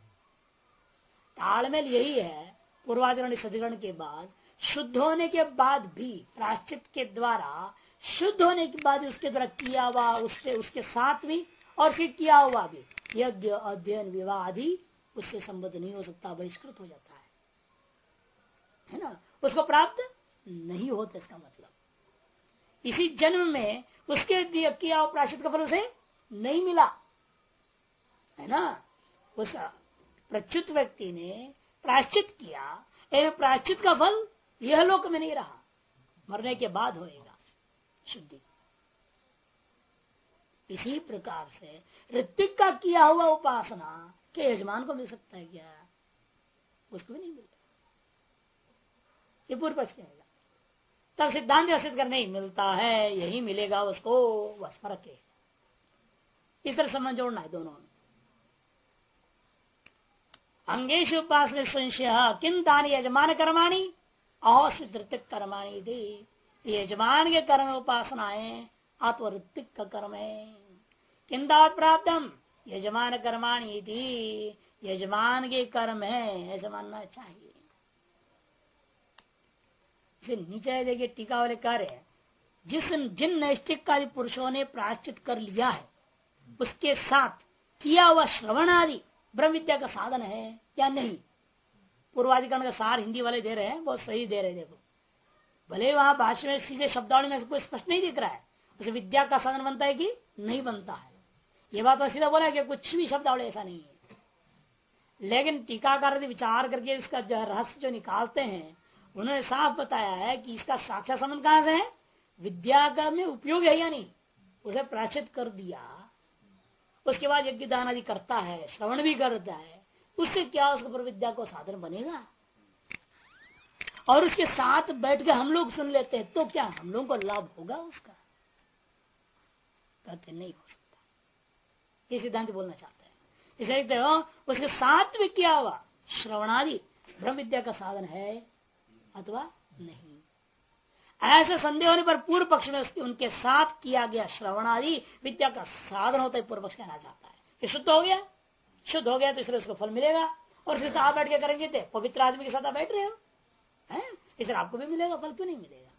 तालमेल यही है, पूर्वाधिकरण इस अधिकरण के बाद शुद्ध होने के बाद भी, प्राश्चित के द्वारा शुद्ध होने के बाद उसके द्वारा किया हुआ उसके साथ भी और फिर किया हुआ भी यज्ञ अध्ययन विवाह आदि उससे संबद्ध नहीं हो सकता, बहिष्कृत हो जाता है ना, उसको प्राप्त नहीं होता। इसका मतलब इसी जन्म में उसके किया हुआ प्राश्चित का फल उसे नहीं मिला है ना। उस प्रच्युत व्यक्ति ने प्राश्चित किया, लेकिन प्राश्चित का फल यह लोक में नहीं रहा, मरने के बाद होएगा शुद्धि। इसी प्रकार से ऋत्विक का किया हुआ उपासना के यजमान को मिल सकता है क्या? उसको भी नहीं मिलता। ये पूर्व पक्ष कहेगा, तब सिद्धांत सिद्ध कर नहीं मिलता है, यही मिलेगा उसको, बस फर्क है। इस तरह संबंध जोड़ना है दोनों में। अंगेश उपासना संशय किम दानी यजमान कर्माणी अहोस्वित कर्माणी थी, यजमान के कर्म उपासनाएं आत्मवृत्तिक का कर्म है। किम दावत प्राप्तम यजमान कर्माणी थी, यजमान के कर्म है ऐसा मानना चाहिए। नीचे देखिए टीका वाले कार्य, जिन नैष्टिक पुरुषों ने प्रायश्चित कर लिया है उसके साथ किया हुआ श्रवण आदि ब्रह्म विद्या का साधन है या नहीं। पूर्वाधिकरण का सार हिंदी वाले दे रहे हैं, बहुत सही दे रहे हैं। देखो भले वहां भाष्य में सीधे शब्दावली में कोई स्पष्ट नहीं दिख रहा है उसे विद्या का साधन बनता है कि नहीं बनता है, ये बात तो सीधा बोला है कि कुछ भी शब्दावली ऐसा नहीं है। लेकिन टीकाकार विचार करके इसका जो रहस्य जो निकालते हैं उन्होंने साफ बताया है कि इसका साक्षात संबंध कहां से है, विद्या का में उपयोग है या नहीं। उसे प्रायश्चित कर दिया, उसके बाद यज्ञ दान आदि करता है, श्रवण भी करता है, उससे क्या उसके पर विद्या को साधन बनेगा? और उसके साथ बैठ के हम लोग सुन लेते हैं तो क्या हम लोगों को लाभ होगा उसका? कहते नहीं हो सकता, ये सिद्धांत बोलना चाहते हैं। इसलिए तो उसके साथ में किया हुआ श्रवणादि ब्रह्म विद्या का साधन है अथवा नहीं, ऐसे संदेह होने पर पूर्व पक्ष में उनके साथ किया गया श्रवणादि विद्या का साधन होता है, पूर्व पक्ष कहना चाहता है कि शुद्ध हो गया, शुद्ध हो गया तो इसलिए उसको फल मिलेगा। और इसलिए आप बैठ के करेंगे थे, पवित्र आदमी के साथ आप बैठ रहे हो हैं, इसलिए आपको भी मिलेगा, फल क्यों नहीं मिलेगा?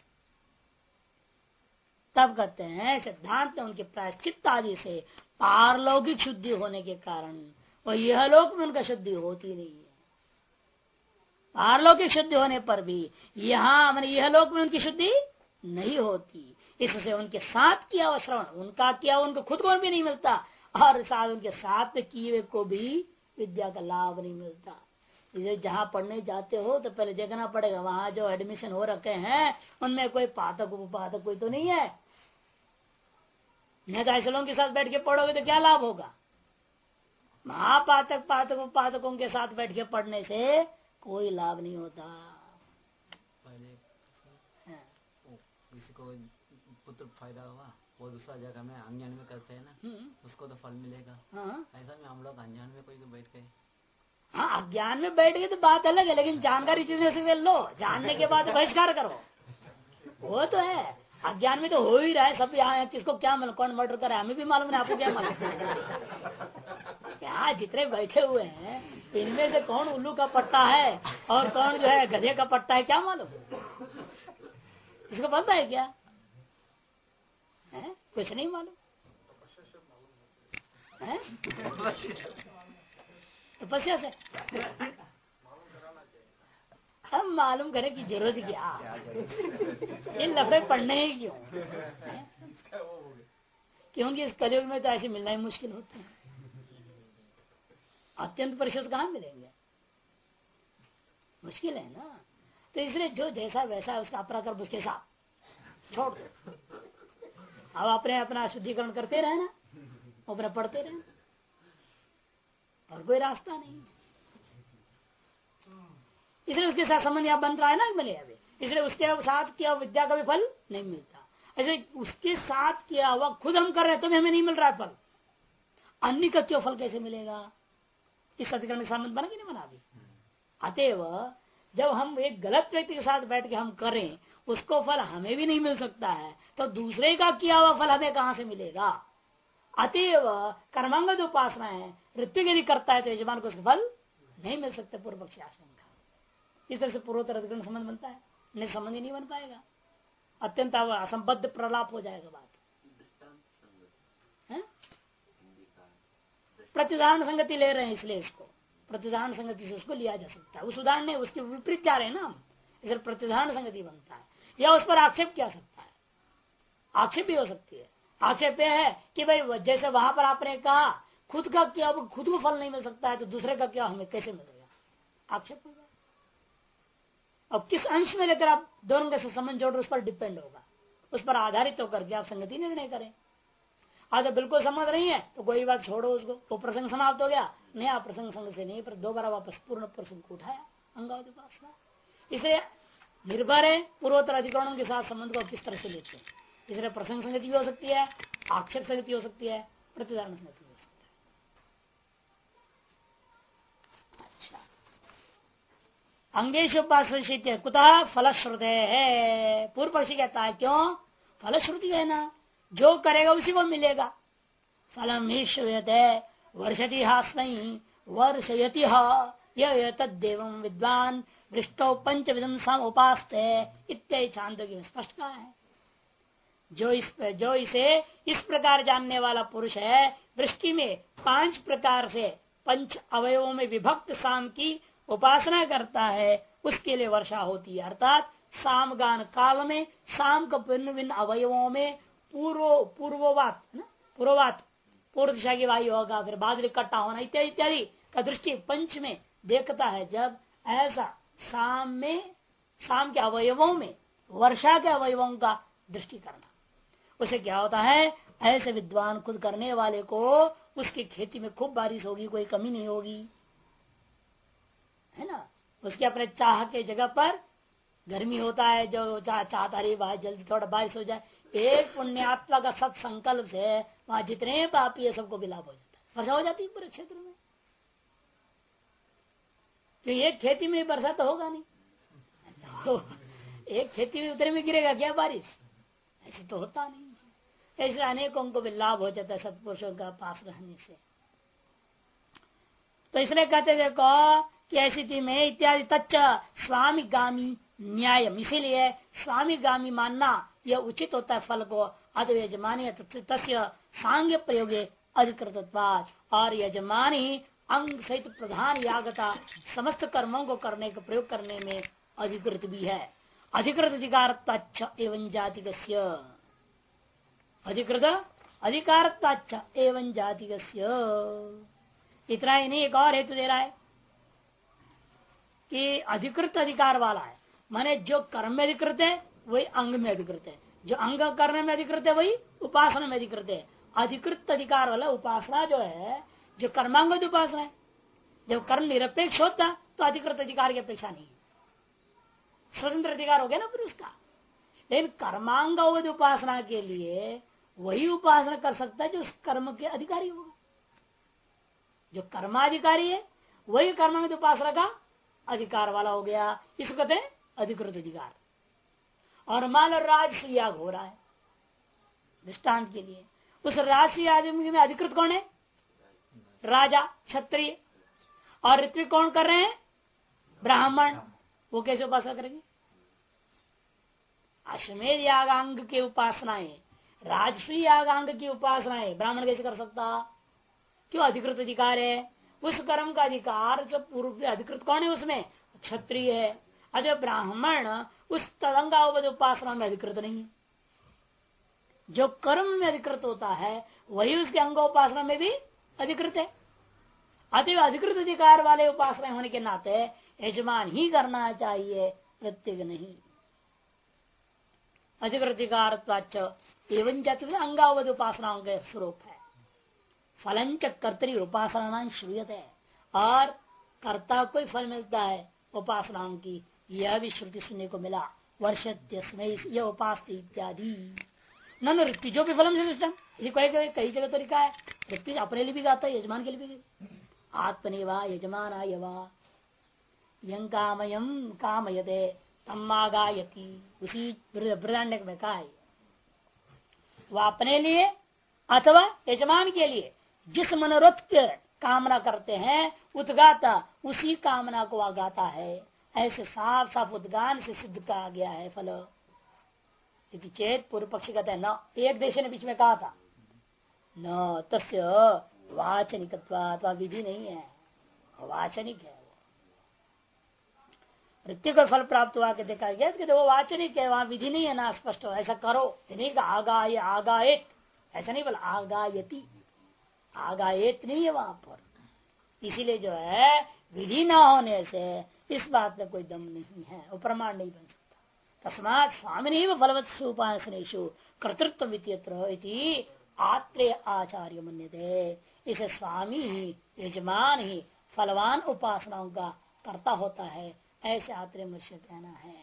तब कहते हैं सिद्धांत उनके प्रायश्चित आदि से पारलौकिक शुद्धि होने के कारण और यह लोक में उनका शुद्धि होती नहीं है। पारलौकिक शुद्धि होने पर भी यहाँ मैंने यह लोक में उनकी शुद्धि नहीं होती। इससे उनके साथ किया हुआ श्रवण, उनका किया उनको खुद को भी नहीं मिलता और साथ उनके साथ किए को भी विद्या का लाभ नहीं मिलता। इसे जहाँ पढ़ने जाते हो तो पहले देखना पड़ेगा वहां जो एडमिशन हो रखे हैं उनमें कोई पाठक उपाधक कोई तो नहीं है। नहीं तो ऐसे लोगों के साथ बैठ के पढ़ोगे तो क्या लाभ होगा। महापाठक पाठक उपाधकों के साथ बैठ के पढ़ने से कोई लाभ नहीं होता। पहले किसी को पुत्र फायदा हुआ वो दूसरा जगह में अज्ञान में करते हैं ना, उसको तो फल मिलेगा। ऐसा में हम लोग अज्ञान में कोई बैठ गए। हाँ, अज्ञान में बैठ गए तो बात अलग है, लेकिन जानकारी चीजें से लो, जानने के बाद बहिष्कार करो, वो तो है। अज्ञान में तो हो ही रहा है सब। यहाँ किसको क्या मालूम कौन मर्डर करे, हमें भी मालूम नहीं, आपको क्या मालूम। यहाँ जितने बैठे हुए हैं इनमें से कौन उल्लू का पट्टा है और कौन जो है गधे का पट्टा है, क्या मालूम। इसको पता है क्या है? कुछ नहीं मालूम है। तपस्या से हम मालूम करें कि जरूरत क्या, इन लफड़े पढ़ने ही क्यों। क्योंकि इस कलयुग में तो ऐसे मिलना ही मुश्किल होते हैं। अत्यंत परिषद कहाँ मिलेंगे, मुश्किल है ना। तो इसलिए जो जैसा वैसा है उसका अपना कर उसके साथ छोड़ दो। अब अपने अपना शुद्धिकरण करते रहे ना, अपना पढ़ते रहे, और कोई रास्ता नहीं। इसलिए उसके साथ संबंध यहाँ बन रहा है ना, मिले अभी। इसलिए उसके साथ किया विद्या का भी फल नहीं मिलता। ऐसे उसके साथ किया हुआ खुद हम कर रहे हैं तो भी हमें नहीं मिल रहा है फल, अन्य का क्यों फल कैसे मिलेगा। इस अधिकरण का संबंध बना कि नहीं बना अभी। अतएव जब हम एक गलत व्यक्ति के साथ बैठ के हम करें उसको फल हमें भी नहीं मिल सकता है, तो दूसरे का किया हुआ फल हमें कहां से मिलेगा। अतएव कर्मांगद उपासना है, ऋत्विक यदि करता है तो यजमान को उसका फल नहीं मिल सकता। पूर्व पक्षी आशंका इस तरह से पूर्वोत्तर अधिकरण संबंध बनता है, नहीं संबंध ही नहीं बन पाएगा, अत्यंत असंबद्ध प्रलाप हो जाएगा बात। प्रतिदान संगति ले रहे हैं इसलिए इसको प्रतिदान संगति से उसको लिया जा सकता है। उस उदाहरण नहीं, उसके विपरीत जा रहे हैं ना हम, इसलिए प्रतिदान संगति बनता है। या उस पर आक्षेप किया सकता है, आक्षेप भी हो सकती है। आक्षेप यह है कि भाई जैसे वहां पर आपने कहा खुद का क्या खुद को फल नहीं मिल सकता है तो दूसरे का क्या हमें कैसे मिलेगा, आक्षेप होगा। अब किस अंश में लेकर आप दोनों के संबंध जोड़ उस पर डिपेंड होगा, उस पर आधारित होकर के आप संगति निर्णय करें। आज बिल्कुल समझ नहीं है तो कोई बात छोड़ो उसको, वो प्रसंग समाप्त हो गया, नया प्रसंग संग से नहीं पर दोबारा वापस पूर्ण प्रसंग को उठाया अंगावत उपासना। इसलिए निर्भर है पूर्वोत्तर अधिकरणों के साथ संबंध को किस तरह से लेते हैं। इसलिए प्रसंग संगति भी हो सकती है, आक्षेप संगति हो सकती है, प्रतिधारण संगति हो सकती है। अच्छा, अंगेश उपास्य कुतः फलश्रुते है। पूर्व पक्षी कहता है क्यों, फलश्रुति है ना, जो करेगा उसी को मिलेगा। फलम ही श्रूयते वर्षति हास्मि वर्षयति तद्देवं विद्वान वृष्टो पंचविधम सम उपास्ते इत्यादि छांदोग्य में स्पष्ट कहा है। जो इसे इस प्रकार जानने वाला पुरुष है, वृष्टि में 5 प्रकार से पंच अवयवों में विभक्त साम की उपासना करता है, उसके लिए वर्षा होती है। अर्थात सामगान काल में साम के भिन्न भिन्न अवयवों में पूर्ववात पूर्व दिशा की वायु होगा, फिर बादल इकट्ठा होना इत्यादि इत्यादि का दृष्टि पंच में देखता है। जब ऐसा साम के अवयवों में वर्षा के अवयवों का दृष्टि करना, उसे क्या होता है, ऐसे विद्वान खुद करने वाले को उसकी खेती में खूब बारिश होगी, कोई कमी नहीं होगी, है ना। उसके अपने चाह के जगह पर गर्मी होता है, जो चाहता रही बाहर जल्दी थोड़ा बारिश हो जाए, एक पुण्यात्मा का सत संकल्प से वहां जितने पापी है सबको भी लाभ हो जाता है, वर्षा हो जाती है पूरे क्षेत्र में। तो एक खेती में वर्षा तो होगा नहीं, तो एक खेती में उतरे में गिरेगा क्या बारिश, ऐसे तो होता नहीं। ऐसे अनेकों को भी लाभ हो जाता है सत्पुरुषों का पास रहने से। तो इसलिए कहते देखो कि ऐसी स्थिति में इत्यादि तच्च स्वामी गामी न्यायम, इसीलिए स्वामी गामी मानना यह उचित होता है फल को। अतः यजमानी तस्य सांग्य प्रयोगे अधिकृतत्वात्, और यजमान ही अंग सहित प्रधान यागता समस्त कर्मों को करने का प्रयोग करने में अधिकृत भी है। अधिकृत अधिकारत्वाच्छ एवं जातिकस्य, अधिकृत अधिकारत्वाच्छ एवं जातिकस्य। इतना ही नहीं, एक और हेतु दे रहा है कि अधिकृत अधिकार वाला है, माने जो कर्म में अधिकृत है वही अंग में अधिकृत है, जो अंग करने में अधिकृत है वही उपासना में अधिकृत है। अधिकृत अधिकार वाला उपासना जो है, जो कर्मांग उपासना है, जब कर्म निरपेक्ष होता तो अधिकृत अधिकार की अपेक्षा नहीं, स्वतंत्र अधिकार हो गया ना फिर उसका। लेकिन कर्मांग उपासना के लिए वही उपासना कर सकता है जो उस कर्म के अधिकारी होगा। जो कर्माधिकारी है वही कर्मांग उपासना का अधिकार वाला हो गया, इसको कहते हैं अधिकृत अधिकार। और मान लो राजस्व याग हो रहा है, दृष्टांत के लिए, उस राजस्व याग में अधिकृत कौन है? राजा, क्षत्रिय। और ऋत्विक कौन कर रहे हैं? ब्राह्मण। वो कैसे उपासना करेंगे? अश्वमेध यागांग की उपासनाएं, राजस्व यागांग की उपासनाएं ब्राह्मण कैसे कर सकता? क्यों? अधिकृत अधिकार है। उस कर्म का अधिकार जो पूर्व अधिकृत कौन है? उसमें क्षत्रिय है। अजय ब्राह्मण उस तदंगावध उपासना में अधिकृत नहीं है। जो कर्म में अधिकृत होता है वही उसके अंगोपासना में भी अधिकृत है। अतः अधिकृत अधिकार वाले उपासना होने के नाते यजमान ही करना चाहिए, प्रत्येक नहीं। अधिकृत अधिकार एवं जाति अंगावध उपासनाओं के स्वरूप है। फलंच कर्तरी उपासना श्रूयते, और कर्ता को फल मिलता है उपासनाओं की, यह भी श्रुति सुनने को मिला। वर्षत्यस्मै यह उपास इत्यादि न ऋत्वि जो भी फलम सिस्टम, कई जगह तो लिखा है ऋत्वि अपने लिए भी गाता है, यजमान के लिए भी। आत्मने वा यजमानाय वा यं कामयं कामयते तम्मा गायति, उसी बृहदारण्यक में कहा है। वह अपने लिए अथवा यजमान के लिए जिस मनोरथ के कामना करते हैं उद्गाता उसी कामना को गाता है। ऐसे साफ साफ उद्गान से सिद्ध कहा गया है फल। चेत पूर्व पक्षी कहते हैं न, एक देश ने बीच में कहा था न तस्य वाचनिकत्वात्, विधि नहीं है, वाचनिक है। ऋत्विक को फल प्राप्त हुआ के देखा गया कि वो वाचनिक है, वहां विधि नहीं है ना स्पष्ट हो ऐसा करो, नहीं का आगाय आगाएत ऐसा नहीं बोला, आगायति आगाएत नहीं है वहां पर। इसीलिए जो है विधि न होने से इस बात में कोई दम नहीं है, वो प्रमाण नहीं बन सकता। तस्मात् स्वामिनी फलवत्सु उपासनेषु कर्तृत्व वितीयत्र आत्रेय आचार्य मन्यते। इसे स्वामी ही यजमान ही फलवान उपासनाओं का कर्ता होता है, ऐसे आत्रेय मनुष्य कहना है।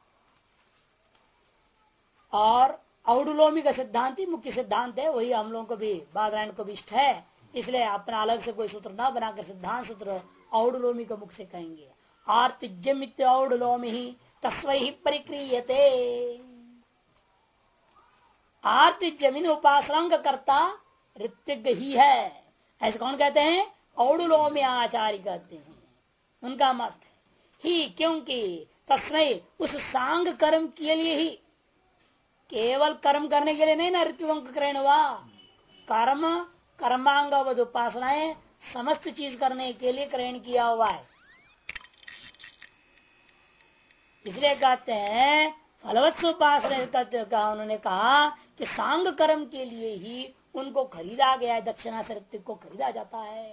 और औडुलोमी का सिद्धांत ही मुख्य सिद्धांत है, वही हम लोगों को भी बादरायण को भी इष्ट है। इसलिए अपना अलग से कोई सूत्र न बनाकर सिद्धांत सूत्र औडुलोमी का मुख से कहेंगे। आर्तिज्यमित्य औडुलोमी ही तस्वै ही परिक्रियते। आर्तिज्यमिन उपासना का कर्ता ऋत्विक ही है, ऐसे कौन कहते हैं? औडुलोमी आचार्य कहते हैं, उनका मत है ही। क्योंकि तस्मय उस सांग कर्म के लिए ही, केवल कर्म करने के लिए नहीं ना ऋत्विकों का ग्रहण हुआ, कर्म कर्मांगवद उपासनाएं समस्त चीज करने के लिए ग्रहण किया हुआ है। इसलिए कहते हैं फलवत्स उपासना का उन्होंने कहा कि सांग कर्म के लिए ही उनको खरीदा गया है, दक्षिणा से ऋत्विक को खरीदा जाता है।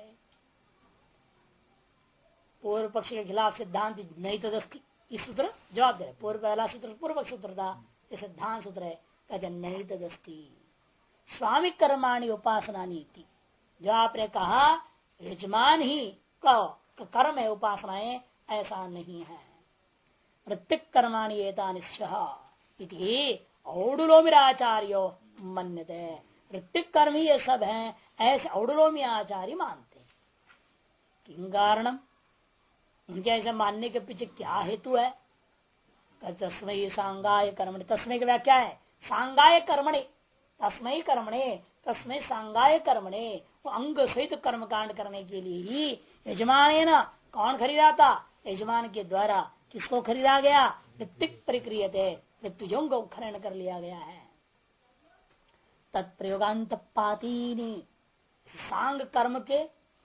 पूर्व पक्ष के खिलाफ सिद्धांत नहीं तो दस्ती, इस सूत्र जवाब दे। पूर्व पहला सूत्र पूर्व पक्ष सूत्र था, ये सिद्धांत सूत्र है, कहते नहीं तो दस्ती स्वामी कर्माणी उपासना नीति। जो आपने कहा यजमान ही का कर्म है उपासनाएं, ऐसा नहीं है। प्रत्येक कर्माणी एतानि औडुलोमिराचार्यो मन्यते। प्रत्येक कर्म ये सब हैं, ऐसे औडुलोमी आचार्य मानते। किं कारणम, उनके ऐसा मानने के पीछे क्या हेतु है? तस्मय सांगाय कर्मणे, तस्मय की व्याख्या है सांगाय कर्मणे, तस्मय कर्मणे, तस्मय सांगाय कर्मणे। वो अंग सहित कर्म कांड करने के लिए ही यजमान है ना, कौन खरीदा था? यजमान के द्वारा। किसको खरीदा गया? ऋत्विक परिक्रियते, ऋत्विजों को खनन कर लिया गया है। तत्प्रयोगांत पातीनी, सांग कर्म के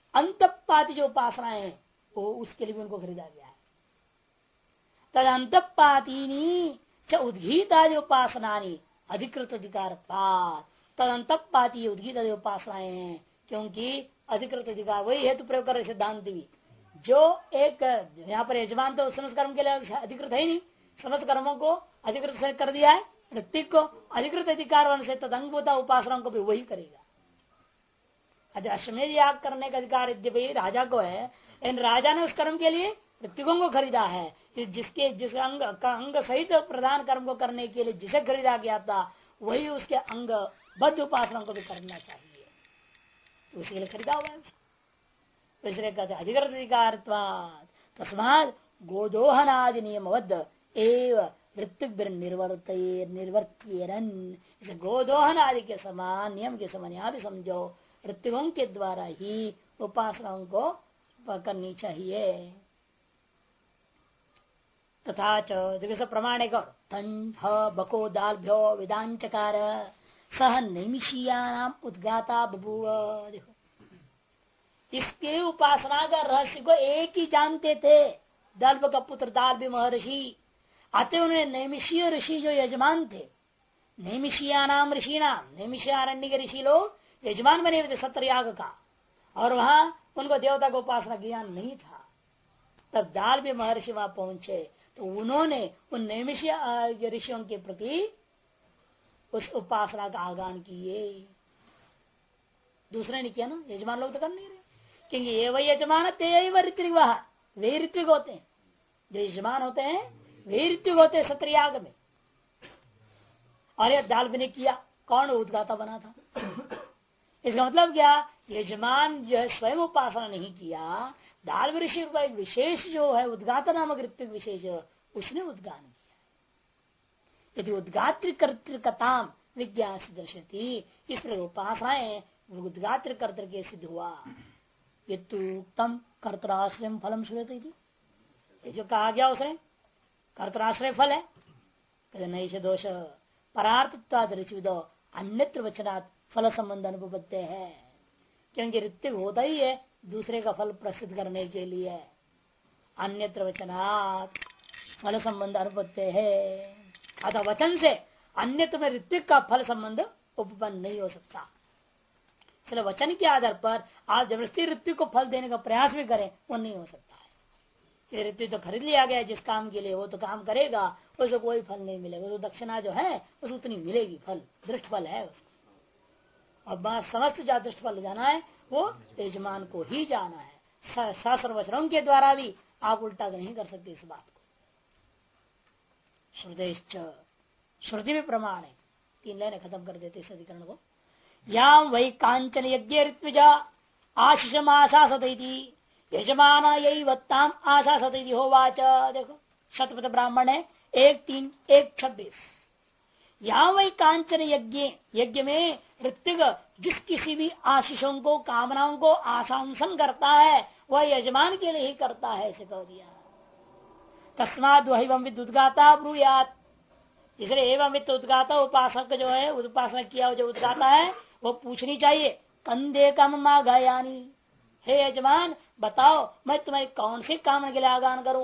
अंतपाती जो उपासनाएं हैं वो उसके लिए भी उनको खरीदा गया है। तद अंतपातीनी च उद्गीता जो उपासनानी अधिकृत अधिकार तद अंतपाती उद्गीत उपासनाएं हैं, क्योंकि अधिकृत अधिकार वही हेतु प्रयोग कर रहे सिद्धांत भी। जो एक यहाँ पर यजमान तो समस्त कर्म के लिए अधिकृत है ही नहीं, समस्त कर्मों को अधिकृत कर दिया है, ऋत्विक को अधिकृत अधिकार से तदंगभूता उपासनाओं को भी वही करेगा। अश्वमेध याग करने का अधिकार यद्यपि राजा को है, इन राजा ने उस कर्म के लिए ऋत्विकों को खरीदा है। जिस अंग सहित प्रधान कर्म को करने के लिए जिसे खरीदा गया था वही उसके अंग बद्ध उपासना को भी करना चाहिए, उसी के लिए खरीदा हुआ है। इसलिए कहते अधिकृत अधिकार तस्मात् गोदोहनादि नियमबद्ध एव ऋत्विक निर्वर्त्यरन। इसे गोदोहन आदि के समान नियम के समान यहाँ भी समझो, ऋत्विकों के द्वारा ही उपासनाओं को करनी चाहिए। तथा च प्रमाणिक बको दालभ्यो विदांचकार सह नैमिषीयानाम उद्गाता बभूव। देखो इसके उपासना का रहस्य को एक ही जानते थे, दल्भ का पुत्र दाल्भ महर्षि। अतः उन्होंने नैमिषीय ऋषि जो यजमान थे, नैमिषीया नाम ऋषि नाम, नैमिषारण्य के ऋषि लोग यजमान बने हुए थे सत्रयाग का, और वहां उनको देवता को उपासना ज्ञान नहीं था। तब दाल्भ महर्षि वहां पहुंचे तो उन्होंने उन नैमिषीय ऋषियों के प्रति उस उपासना का आगान किए। दूसरे ने किया ना, यजमान लोग तो कर नहीं रहे, क्योंकि ये वही यजमान ते ऋत्विक, वे ऋत्विक होते हैं। जो यजमान होते हैं वे ऋत्विक होते हैं सत्रयाग में। और यह दाल्भ ने किया, कौन उद्गाता बना था? इसका मतलब क्या, यजमान जो है स्वयं उपासना नहीं किया, दाल्भ ऋषि का एक विशेष जो है उद्गाता नामक ऋत्विक विशेष उसने उद्गान किया। यदि उद्गात्र कर्तृकताम विज्ञान से दर्शती, इस प्रकार उपासनाएं उद्गात्र कर्तृ के सिद्ध हुआ। ये तम कर्तराश्रय फलम श्रूयते, ये जो कहा गया उसने कर्तराश्रय फल है, कहते नहीं से दोष परार्थत्वाद ऋषिविदो अन्यत्र वचनात् फल संबंध अनुपत्ति है। क्योंकि ऋत्विक होता ही है दूसरे का फल प्रसिद्ध करने के लिए, अन्यत्र वचनात् फल संबंध अनुपत्ति है। अतः वचन से अन्यत्र में ऋत्विक का फल संबंध उपपन्न नहीं हो सकता। इसलिए वचन के आधार पर आप जबरदस्ती ऋत्विक को फल देने का प्रयास भी करें, वो नहीं हो सकता है। ऋत्विक तो खरीद लिया गया जिस काम के लिए, वो तो काम करेगा, उसको कोई फल नहीं मिलेगा। तो दक्षिणा जो है उसको उतनी मिलेगी, फल दृष्ट फल है उसको। और समस्त जा दृष्ट फल जाना है वो यजमान को ही जाना है। शास्त्र वचनों के द्वारा भी आप उल्टा नहीं कर सकते इस बात को। श्रुतेश्च, श्रुति भी प्रमाण है। 3 लाइन खत्म कर देते इस अधिकरण को। याम वही कांचन यज्ञ ऋत्विजा आशीषम आशा सती यजमान यही वत्ताम आशा सती होवाच। देखो शतपथ ब्राह्मण है 1:3-1:26। यहाँ वही कांचन यज्ञ में ऋत्विक जिस किसी भी आशीषों को कामनाओं को आशांसन करता है वह यजमान के लिए ही करता है, ऐसे कह दिया। तस्माद वही विद्गाता ब्रूयात, इसलिए एवं वित्त उद्गाता उपासक जो है उपासना किया जो उद्गाता है वो पूछनी चाहिए कंदे काम माँ गायानी, हे यजमान बताओ मैं तुम्हें कौन से काम के लिए आगान करूं।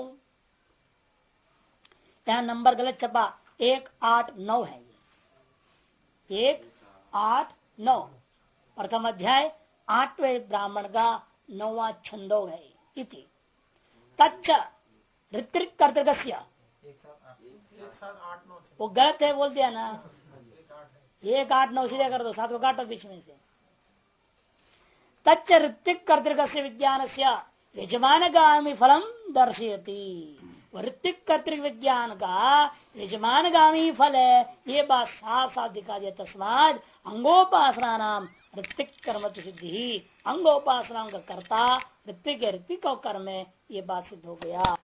यहाँ नंबर गलत छपा, 1:8-9 है, 1:8-9 प्रथम अध्याय 8वें ब्राह्मण का 9वां छंदो है। इति तच्च ऋत्विक कर्तृकस्य, वो गलत है बोल दिया ना, 1:8-9 सीधे कर दो, 7 को काटो बीच में से। तच्च ऋत्विक कर्तृकस्य विज्ञान से यजमान गामी फलम दर्शयति, ऋत्विक कर्तृक विज्ञान का यजमान गामी फल है, ये बात साफ साफ दिखा दिया। तस्माद अंगोपासना नाम ऋत्विक कर्म सिद्धि, अंगोपासना का कर्ता ऋत्विक का कर्म है, ये बात सिद्ध हो गया।